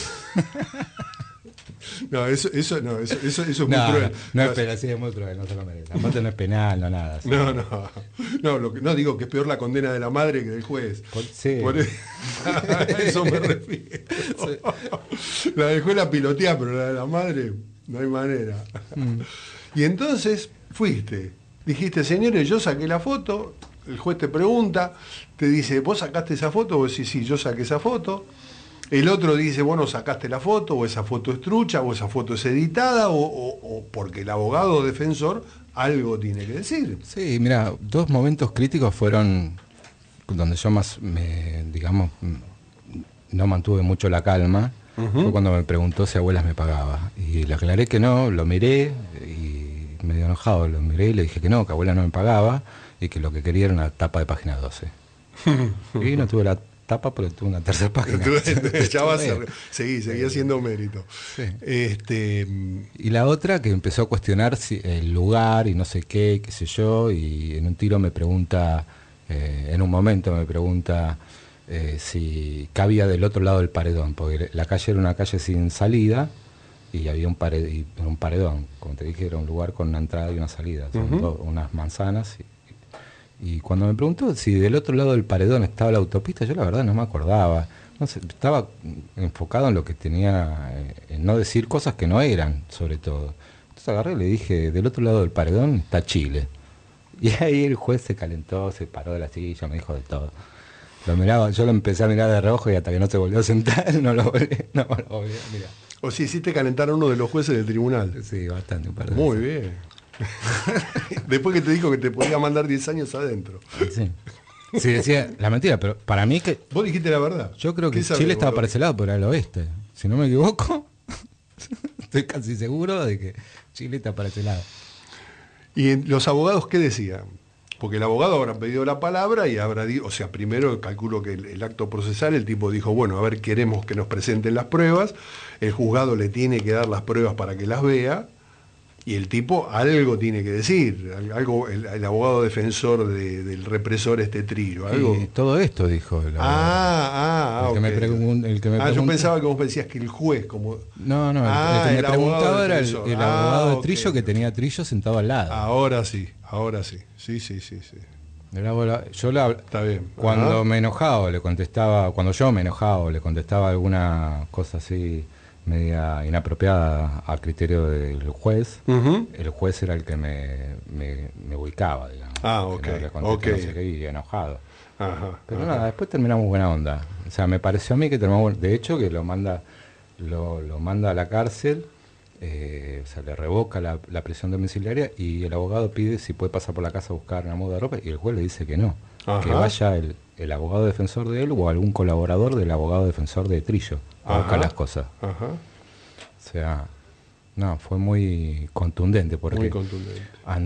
No, eso, eso, no, eso, eso, eso es no, muy cruel. No, no es penal, sí, es muy cruel, no se lo merece. Aparte no es penal, no nada. ¿Sí? No, no, no, lo que, no digo que es peor la condena de la madre que del juez. Por, sí. Por eso me refiero. Sí. La del juez la pilotea, pero la de la madre no hay manera. Mm. Y entonces fuiste, dijiste, señores, yo saqué la foto, el juez te pregunta, te dice, ¿vos sacaste esa foto? Vos decís, sí, yo saqué esa foto. El otro dice, bueno, sacaste la foto, o esa foto es trucha, o esa foto es editada, o, o, o porque el abogado defensor algo tiene que decir. Sí, mira, dos momentos críticos fueron donde yo más, me, digamos, no mantuve mucho la calma. Uh-huh. Fue cuando me preguntó si Abuelas me pagaba. Y le aclaré que no, lo miré, y medio enojado lo miré y le dije que no, que Abuela no me pagaba, y que lo que quería era una tapa de página doce. Y no tuve la tapa, pero tuve una tercera página. Ya vas a seguí, seguí haciendo mérito. Sí. Este... Y la otra que empezó a cuestionar si, el lugar y no sé qué, qué sé yo, y en un tiro me pregunta, eh, en un momento me pregunta eh, si cabía del otro lado del paredón, porque la calle era una calle sin salida y había un, pared, y un paredón, como te dije, era un lugar con una entrada y una salida, son uh-huh. dos, unas manzanas. Y, Y cuando me preguntó si del otro lado del paredón estaba la autopista, yo la verdad no me acordaba. No sé, estaba enfocado en lo que tenía, en no decir cosas que no eran, sobre todo. Entonces agarré y le dije, del otro lado del paredón está Chile. Y ahí el juez se calentó, se paró de la silla, me dijo de todo. Lo miraba, yo lo empecé a mirar de reojo y hasta que no se volvió a sentar, no lo volví, no lo volví a mirar. O si hiciste calentar a uno de los jueces del tribunal. Sí, bastante. Un par de Muy veces. bien. Después que te dijo que te podía mandar diez años adentro. Sí. Sí, decía la mentira, pero para mí que... Vos dijiste la verdad. Yo creo que Chile estaba para ese lado, pero era el oeste. Si no me equivoco, estoy casi seguro de que Chile está para ese lado. ¿Y los abogados qué decían? Porque el abogado habrá pedido la palabra y habrá dicho, o sea, primero calculo que el, el acto procesal, el tipo dijo, bueno, a ver, queremos que nos presenten las pruebas, el juzgado le tiene que dar las pruebas para que las vea, y el tipo algo tiene que decir, algo, el, el abogado defensor de, del represor este Trillo, algo. Y todo esto dijo el abogado. Ah, ah, el que okay. me pregun- el que me Ah, preguntó... yo pensaba que vos decías que el juez como... No, no, ah, el, el que el me preguntaba era el, el ah, abogado de okay. Trillo, que tenía a Trillo sentado al lado. Ahora sí, ahora sí, sí, sí, sí, sí. Era, yo la, Está bien. Cuando Ajá. me enojaba, le contestaba, cuando yo me enojaba, le contestaba alguna cosa así media inapropiada a criterio del juez, uh-huh. el juez era el que me, me, me ubicaba, digamos. Ah, ok. Que no okay. No sé qué, y enojado. Ajá, Pero ajá. nada, después terminamos buena onda. O sea, me pareció a mí que terminamos, de hecho, que lo manda, lo, lo manda a la cárcel, eh, o sea, le revoca la, la prisión domiciliaria y el abogado pide si puede pasar por la casa a buscar una muda de ropa y el juez le dice que no. Ajá. Que vaya el, el abogado defensor de él o algún colaborador del abogado defensor de Trillo a buscar las cosas. Ajá. O sea, no, fue muy contundente porque muy contundente.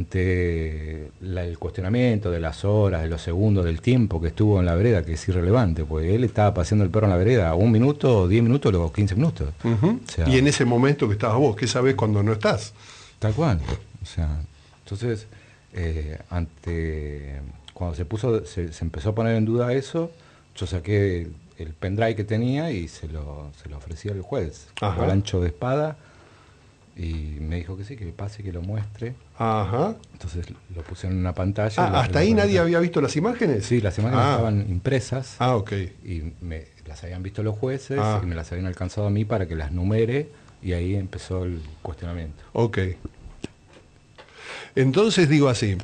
Ante la, el cuestionamiento de las horas, de los segundos, del tiempo que estuvo en la vereda, que es irrelevante, porque él estaba paseando el perro en la vereda un minuto, diez minutos, luego quince minutos. Uh-huh. O sea, y en ese momento que estabas vos, ¿qué sabés cuando no estás? Tal cual. O sea, entonces, eh, ante cuando se puso, se, se empezó a poner en duda eso, yo saqué el, el pendrive que tenía y se lo, se lo ofrecí al juez. Al ancho de espada. Y me dijo que sí, que pase, que lo muestre. Ajá. Entonces lo pusieron en una pantalla. Ah, la, ¿hasta la ahí pantalla. nadie había visto las imágenes? Sí, las imágenes ah. estaban impresas. Ah, ok. Y me, las habían visto los jueces ah. y me las habían alcanzado a mí para que las numere, y ahí empezó el cuestionamiento. Ok. Entonces digo así.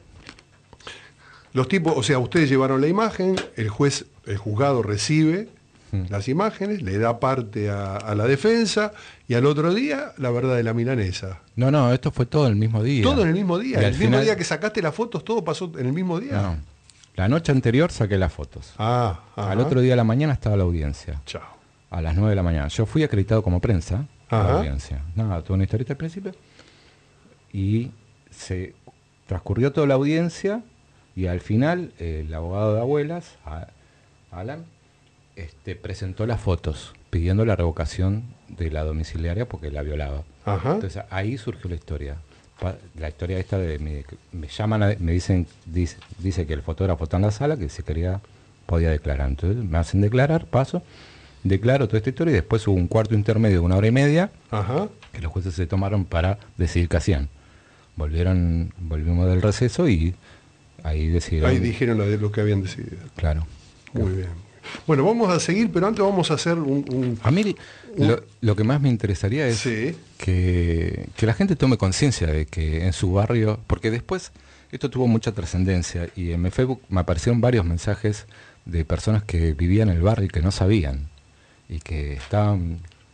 Los tipos, o sea, ustedes llevaron la imagen, el juez, el juzgado recibe mm. las imágenes, le da parte a, a la defensa, y al otro día la verdad de la milanesa. No, no, esto fue todo el mismo día. Todo en el mismo día. Y El al mismo final... día que sacaste las fotos, todo pasó en el mismo día. No. La noche anterior saqué las fotos. Ah, ajá. Al otro día de la mañana estaba la audiencia. Chao. A las nueve de la mañana. Yo fui acreditado como prensa a la audiencia. Nada, tuve una historieta al principio. Y se transcurrió toda la audiencia, y al final eh, el abogado de Abuelas, Alan, este, presentó las fotos pidiendo la revocación de la domiciliaria porque la violaba. Ajá. Entonces ahí surgió la historia. La historia esta de me, me llaman, a, me dicen, dice, dice que el fotógrafo está en la sala, que si quería podía declarar. Entonces me hacen declarar, paso, declaro toda esta historia, y después hubo un cuarto intermedio de una hora y media. Ajá. Que los jueces se tomaron para decidir qué hacían. Volvieron, volvimos del receso y ahí decidieron. Ahí dijeron lo de lo que habían decidido. Claro. Muy claro. bien. Bueno, vamos a seguir, pero antes vamos a hacer un... un a mí un... Lo, lo que más me interesaría es sí. que, que la gente tome conciencia de que en su barrio, porque después esto tuvo mucha trascendencia, y en mi Facebook me aparecieron varios mensajes de personas que vivían en el barrio y que no sabían, y que estaban,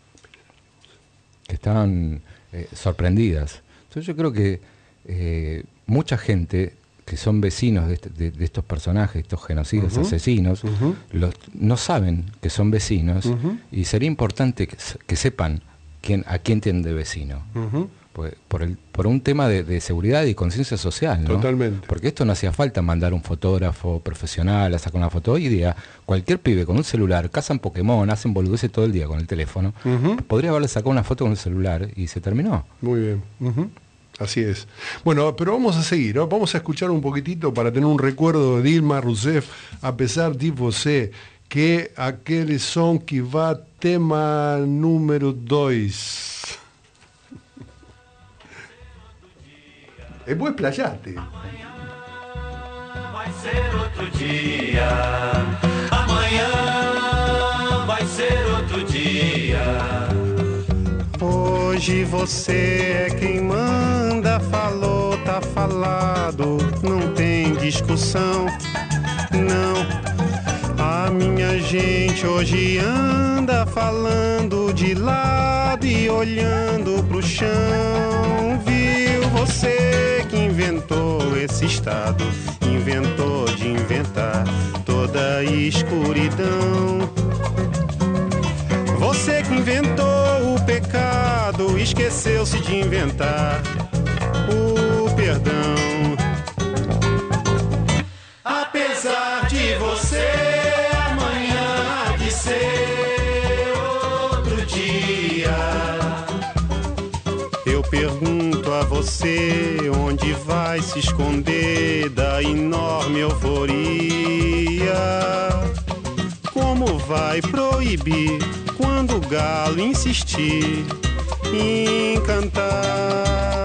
que estaban eh, sorprendidas. Entonces yo creo que eh, mucha gente que son vecinos de, este, de, de estos personajes, estos genocidas, uh-huh. asesinos, uh-huh. los, no saben que son vecinos, uh-huh. y sería importante que, que sepan quién, a quién tienen de vecino. Uh-huh. Por, por, el, por un tema de, de seguridad y conciencia social, ¿no? Totalmente. Porque esto no hacía falta mandar un fotógrafo profesional a sacar una foto. Hoy día, cualquier pibe con un celular, cazan Pokémon, hacen boludeces todo el día con el teléfono, uh-huh. podría haberle sacado una foto con el celular y se terminó. Muy bien. Uh-huh. Así es. Bueno, pero vamos a seguir, ¿no? Vamos a escuchar un poquitito para tener un recuerdo de Dilma Rousseff, a pesar de você, que aquele som que va tema número dois. É bom explayarte. Vai ser outro dia, amanhã vai ser outro dia. Hoje você é quem manda, falou, tá falado, não tem discussão, não. A minha gente hoje anda falando de lado e olhando pro chão. Viu você que inventou esse estado, inventou de inventar toda a escuridão. Você que inventou o pecado, esqueceu-se de inventar o perdão. Apesar de você, amanhã há de ser outro dia. Eu pergunto a você, onde vai se esconder da enorme euforia? Como vai proibir quando o galo insistir em cantar?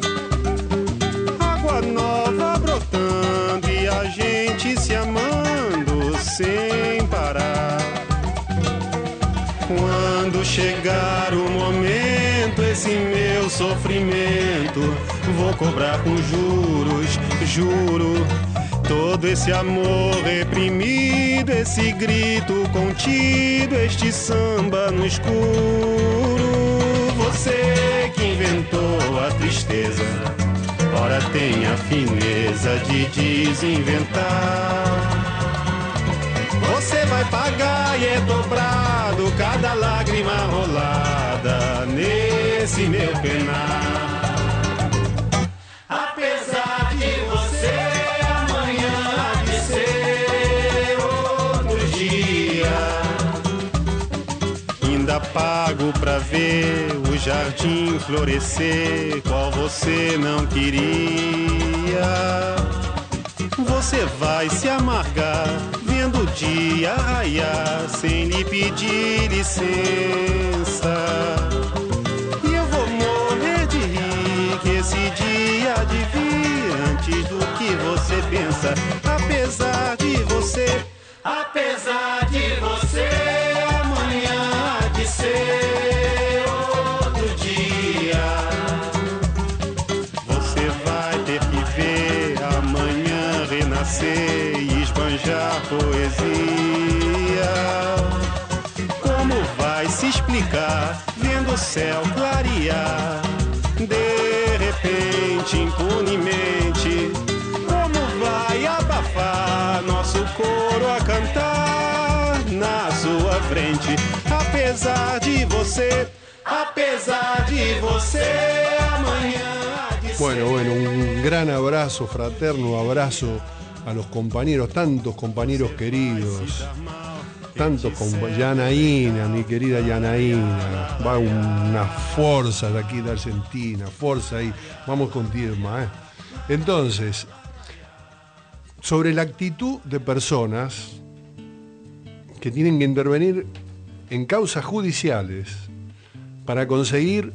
Água nova brotando e a gente se amando sem parar. Quando chegar o momento, esse meu sofrimento vou cobrar com juros, juro. Todo esse amor reprimido, esse grito contido, este samba no escuro. Você que inventou a tristeza, ora tem a fineza de desinventar. Você vai pagar e é dobrado cada lágrima rolada nesse meu penar. Apesar de você, ainda pago pra ver o jardim florescer, qual você não queria. Você vai se amargar vendo o dia raiar sem lhe pedir licença. E eu vou morrer pode vir antes do que você pensa. Apesar de você, apesar de você, amanhã há de ser outro dia. Você vai ter que ver amanhã renascer e esbanjar poesia. Como vai se explicar vendo o céu clarear? De repente, impunemente, como vai abafar nosso coro a cantar na sua frente? Apesar de você, apesar de você, amanhã há de ser. Bueno, bueno, un gran abrazo fraterno, abrazo a los compañeros, tantos compañeros queridos, tantos compañeros, Yanaína, mi querida Yanaína, va una fuerza de aquí de Argentina, fuerza ahí, vamos con Tirma, ¿eh? Entonces, sobre la actitud de personas que tienen que intervenir en causas judiciales para conseguir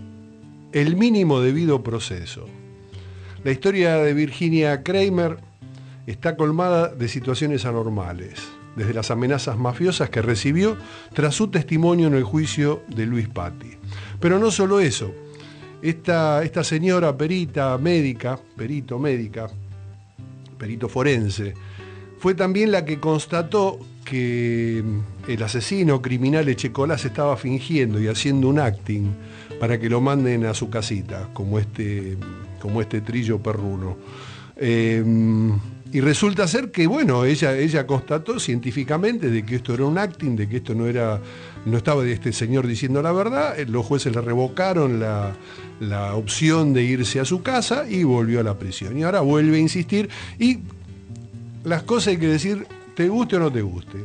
el mínimo debido proceso. La historia de Virginia Kramer está colmada de situaciones anormales, desde las amenazas mafiosas que recibió tras su testimonio en el juicio de Luis Patti. Pero no solo eso, esta, esta señora perita médica, perito médica, perito forense, fue también la que constató que el asesino criminal Echecolás estaba fingiendo y haciendo un acting para que lo manden a su casita, como este, como este trillo perruno. Eh, y resulta ser que, bueno, ella, ella constató científicamente de que esto era un acting, de que esto no era, no estaba este señor diciendo la verdad. Los jueces le revocaron la, la opción de irse a su casa y volvió a la prisión. Y ahora vuelve a insistir. Y las cosas hay que decir, te guste o no te guste.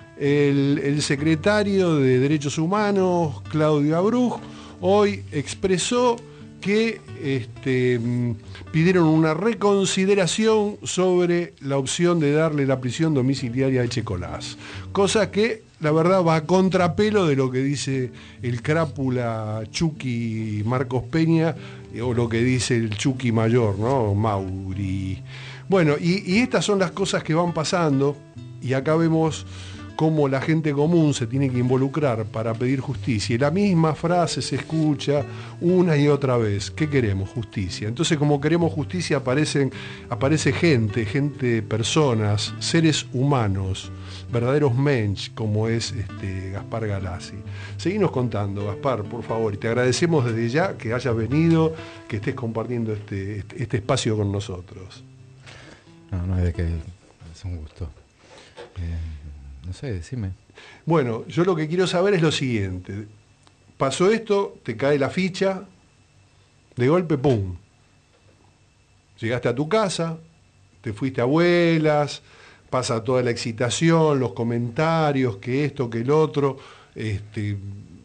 El, el secretario de Derechos Humanos, Claudio Abruj, hoy expresó que este, pidieron una reconsideración sobre la opción de darle la prisión domiciliaria a Echecolás, cosa que la verdad va a contrapelo de lo que dice el crápula Chucky Marcos Peña o lo que dice el Chucky mayor, ¿no? Mauri. Bueno, y, y estas son las cosas que van pasando, y acá vemos cómo la gente común se tiene que involucrar para pedir justicia. Y la misma frase se escucha una y otra vez. ¿Qué queremos? Justicia. Entonces, como queremos justicia, aparecen, aparece gente, gente, personas, seres humanos, verdaderos mensch, como es este, Gaspar Galassi. Seguinos contando, Gaspar, por favor. Y te agradecemos desde ya que hayas venido, que estés compartiendo este, este, este espacio con nosotros. No, no hay de qué. Es un gusto. Eh... No sé, decime. Bueno, yo lo que quiero saber es lo siguiente. Pasó esto, te cae la ficha, de golpe, ¡pum! Llegaste a tu casa, te fuiste a abuelas, pasa toda la excitación, los comentarios, que esto, que el otro, este,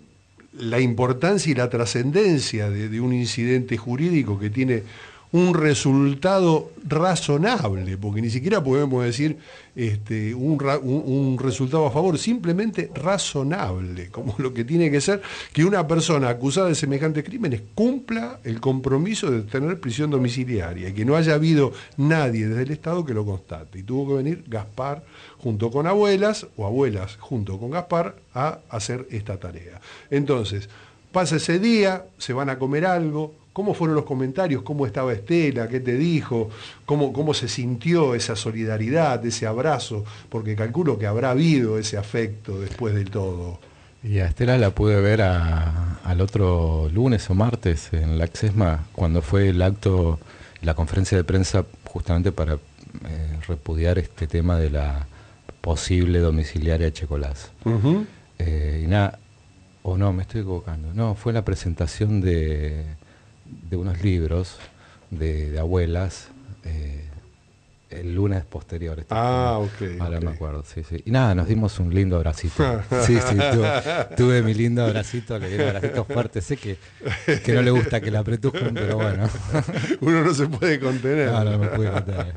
la importancia y la trascendencia de, de un incidente jurídico que tiene un resultado razonable, porque ni siquiera podemos decir este, un, un, un resultado a favor, simplemente razonable, como lo que tiene que ser que una persona acusada de semejantes crímenes cumpla el compromiso de tener prisión domiciliaria y que no haya habido nadie desde el Estado que lo constate. Y tuvo que venir Gaspar junto con abuelas, o abuelas junto con Gaspar, a hacer esta tarea. Entonces, pasa ese día, se van a comer algo. ¿Cómo fueron los comentarios? ¿Cómo estaba Estela? ¿Qué te dijo? ¿Cómo, cómo se sintió esa solidaridad, ese abrazo? Porque calculo que habrá habido ese afecto después de todo. Y a Estela la pude ver a, al otro lunes o martes en la Accesma, cuando fue el acto, la conferencia de prensa justamente para eh, repudiar este tema de la posible domiciliaria de Echecolás. Uh-huh. eh, y nada, o no, me estoy equivocando. No, fue la presentación de... de unos libros de, de abuelas eh, el lunes posterior. Este ah, ok. Ahora okay. me acuerdo, sí, sí. Y nada, nos dimos un lindo abracito. Sí, sí, tuve, tuve mi lindo abracito, le di un abracito fuerte. Sé que, que no le gusta que la apretujen, pero bueno. Uno no se puede contener. No, no me pude contener.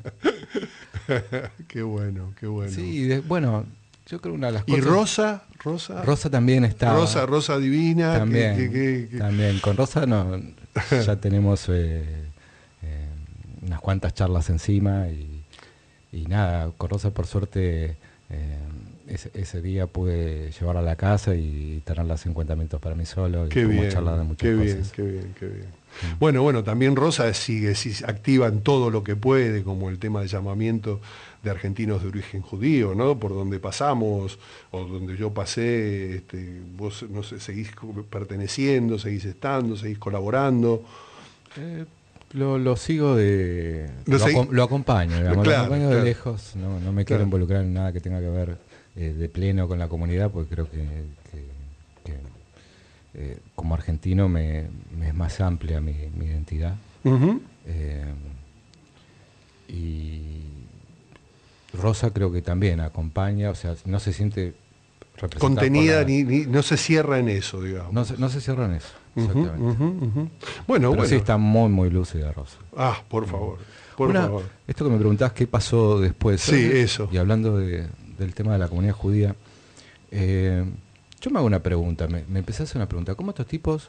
Qué bueno, qué bueno. Sí, de, bueno, yo creo una de las ¿Y cosas... ¿Y Rosa? Rosa? Rosa también está. Rosa, Rosa Divina. También, que, que, que, que... también. Con Rosa no, ya tenemos... Eh, unas cuantas charlas encima y, y nada, con Rosa por suerte eh, ese, ese día pude llevarla a la casa y tenerla cincuenta minutos para mí solo y qué como bien, charlar de muchas qué cosas. bien, qué bien, qué bien. Mm. Bueno, bueno, también Rosa sigue, sigue activa en todo lo que puede, como el tema de llamamiento de argentinos de origen judío, ¿no? Por donde pasamos, o donde yo pasé, este, vos, no sé, seguís perteneciendo, seguís estando, seguís colaborando. Eh, lo, lo sigo de... Lo, lo, acom lo acompaño, digamos, claro, lo acompaño claro. de lejos, no, no me quiero Claro. involucrar en nada que tenga que ver eh, de pleno con la comunidad, porque creo que, que, que eh, como argentino me, me es más amplia mi, mi identidad. Uh-huh. eh, y Rosa creo que también acompaña, o sea, no se siente representada Contenida, por la- ni, ni, no se cierra en eso, digamos. no se, no se cierra en eso, Ujú, exactamente. ujú, ujú. Bueno, Pero bueno. sí está muy, muy lúcida Rosa. Ah, por favor, por Una- favor. Esto que me preguntás, ¿qué pasó después? Sí, eso. Y hablando de, del tema de la comunidad judía, eh, yo me hago una pregunta, me, me empecé a hacer una pregunta. ¿Cómo estos tipos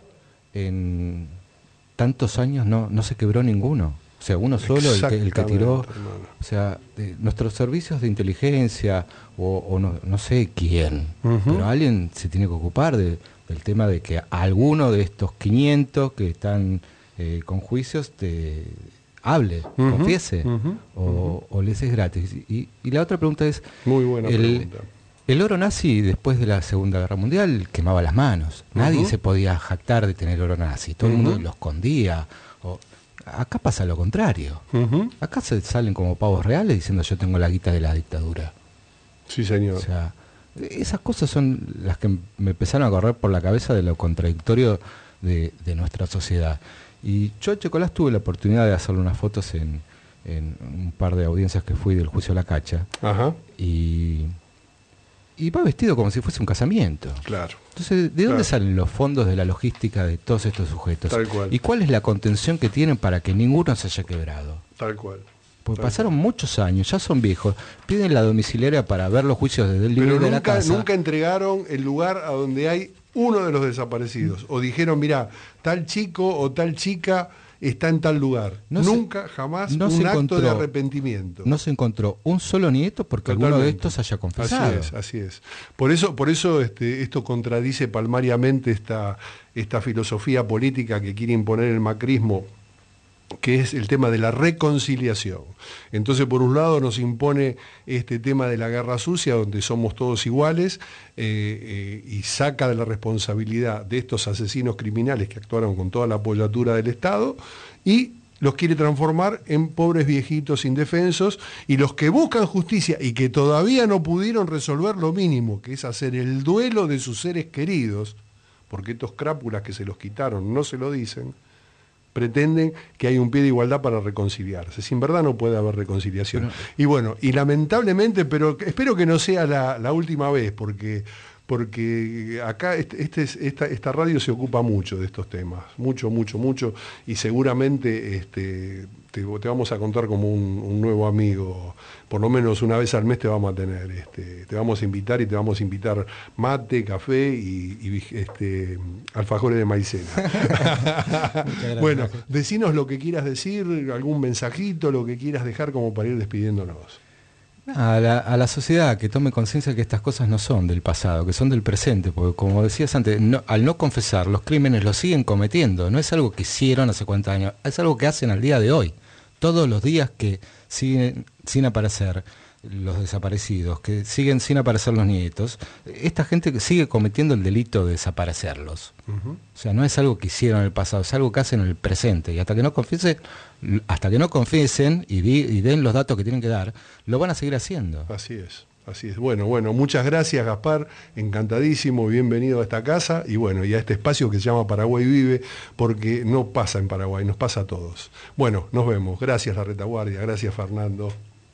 en tantos años no, no se quebró ninguno? O sea, uno solo, el que, el que tiró... Exactamente, O sea, de nuestros servicios de inteligencia, o, o no, no sé quién, Ujú. pero alguien se tiene que ocupar de, del tema de que alguno de estos quinientos que están eh, con juicios te hable, Ujú, confiese, ujú, o, o les es gratis. Y, y la otra pregunta es, Muy buena el, pregunta. el oro nazi después de la Segunda Guerra Mundial quemaba las manos. Nadie Ujú. se podía jactar de tener oro nazi, todo el Ujú. mundo lo escondía. O, acá pasa lo contrario. Ujú. Acá se salen como pavos reales diciendo yo tengo la guita de la dictadura. Sí, señor. O sea, esas cosas son las que me empezaron a correr por la cabeza de lo contradictorio de, de nuestra sociedad. Y yo a Checolás tuve la oportunidad de hacerle unas fotos en, en un par de audiencias que fui del juicio a la Cacha. Ajá. Y, y va vestido como si fuese un casamiento. Claro. Entonces, ¿de dónde Claro. salen los fondos de la logística de todos estos sujetos? Tal cual. ¿Y cuál es la contención que tienen para que ninguno se haya quebrado? Tal cual. Porque Tal pasaron muchos años, ya son viejos, piden la domiciliaria para ver los juicios desde el Pero nivel de la nunca, casa. nunca entregaron el lugar a donde hay uno de los desaparecidos. O dijeron, mira, tal chico o tal chica está en tal lugar. No se- nunca, jamás no un se acto encontró- de arrepentimiento. No se encontró un solo nieto porque alguno de Totalmente. estos haya confesado. Así es, así es. Por eso, por eso este, esto contradice palmariamente esta, esta filosofía política que quiere imponer el macrismo, que es el tema de la reconciliación. Entonces, por un lado nos impone este tema de la guerra sucia, donde somos todos iguales, eh, eh, y saca de la responsabilidad de estos asesinos criminales que actuaron con toda la apoyatura del Estado, y los quiere transformar en pobres viejitos indefensos, y los que buscan justicia y que todavía no pudieron resolver lo mínimo, que es hacer el duelo de sus seres queridos, porque estos crápulas que se los quitaron no se lo dicen, pretenden que hay un pie de igualdad para reconciliarse. Sin verdad no puede haber reconciliación. Pero- y bueno, y lamentablemente, pero espero que no sea la, la última vez, porque, porque acá este, este es- esta, esta radio se ocupa mucho de estos temas, mucho, mucho, mucho, y seguramente este, te, te vamos a contar como un, un nuevo amigo, por lo menos una vez al mes te vamos a tener, este, te vamos a invitar y te vamos a invitar mate, café y, y, este, alfajores de maicena. gracias. Bueno, decinos lo que quieras decir, algún mensajito, lo que quieras dejar como para ir despidiéndonos. A la, a la sociedad que tome conciencia que estas cosas no son del pasado, que son del presente, porque como decías antes, no- al no confesar, los crímenes los siguen cometiendo, no es algo que hicieron hace cuántos años, es algo que hacen al día de hoy, todos los días que siguen sin aparecer los desaparecidos, que siguen sin aparecer los nietos, esta gente que sigue cometiendo el delito de desaparecerlos. Uh-huh. O sea, no es algo que hicieron en el pasado, es algo que hacen en el presente. Y hasta que no confiese, hasta que no confiesen y, di- y den los datos que tienen que dar, lo van a seguir haciendo. Así es, así es. Bueno, bueno, muchas gracias, Gaspar, encantadísimo, bienvenido a esta casa y bueno, y a este espacio que se llama Paraguay Vive, porque no pasa en Paraguay, nos pasa a todos. Bueno, nos vemos. Gracias, La Retaguardia, gracias, Fernando.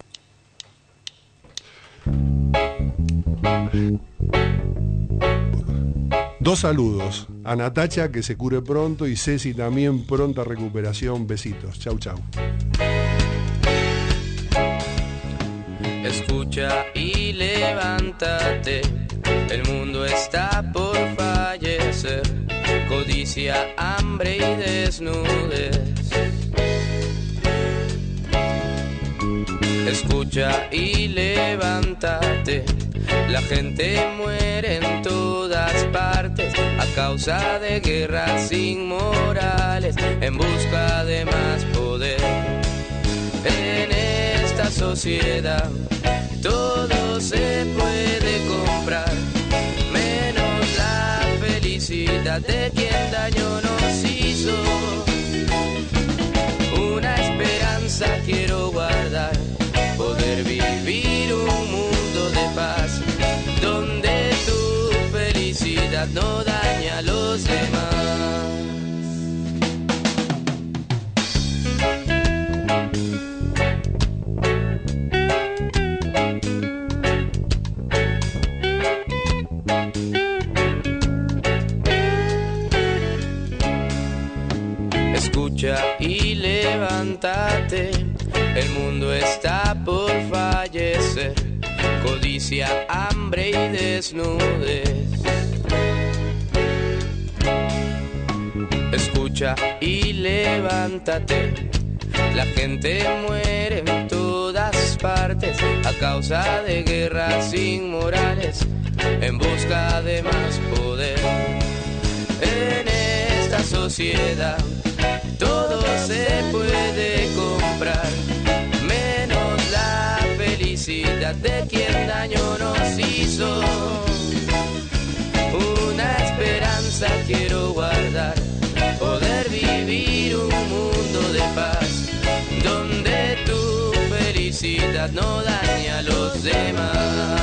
Dos saludos, a Natacha que se cure pronto y Ceci también pronta recuperación, besitos, chau chau. Escucha y levántate, el mundo está por fallecer, codicia, hambre y desnudez. Escucha y levántate. La gente muere en todas partes a causa de guerras inmorales en busca de más poder. En esta sociedad todo se puede comprar, menos la felicidad de quien daño nos hizo. Una esperanza quiero guardar, poder vivir un mundo de paz, donde tu felicidad no daña a los demás. Escucha y levántate, el mundo está por fallecer, codicia, hambre y desnudez. Escucha y levántate, la gente muere en todas partes a causa de guerras inmorales en busca de más poder. En esta sociedad todo se puede comprar, menos la felicidad de quien daño nos hizo. Una esperanza quiero guardar, poder vivir un mundo de paz, donde tu felicidad no daña a los demás.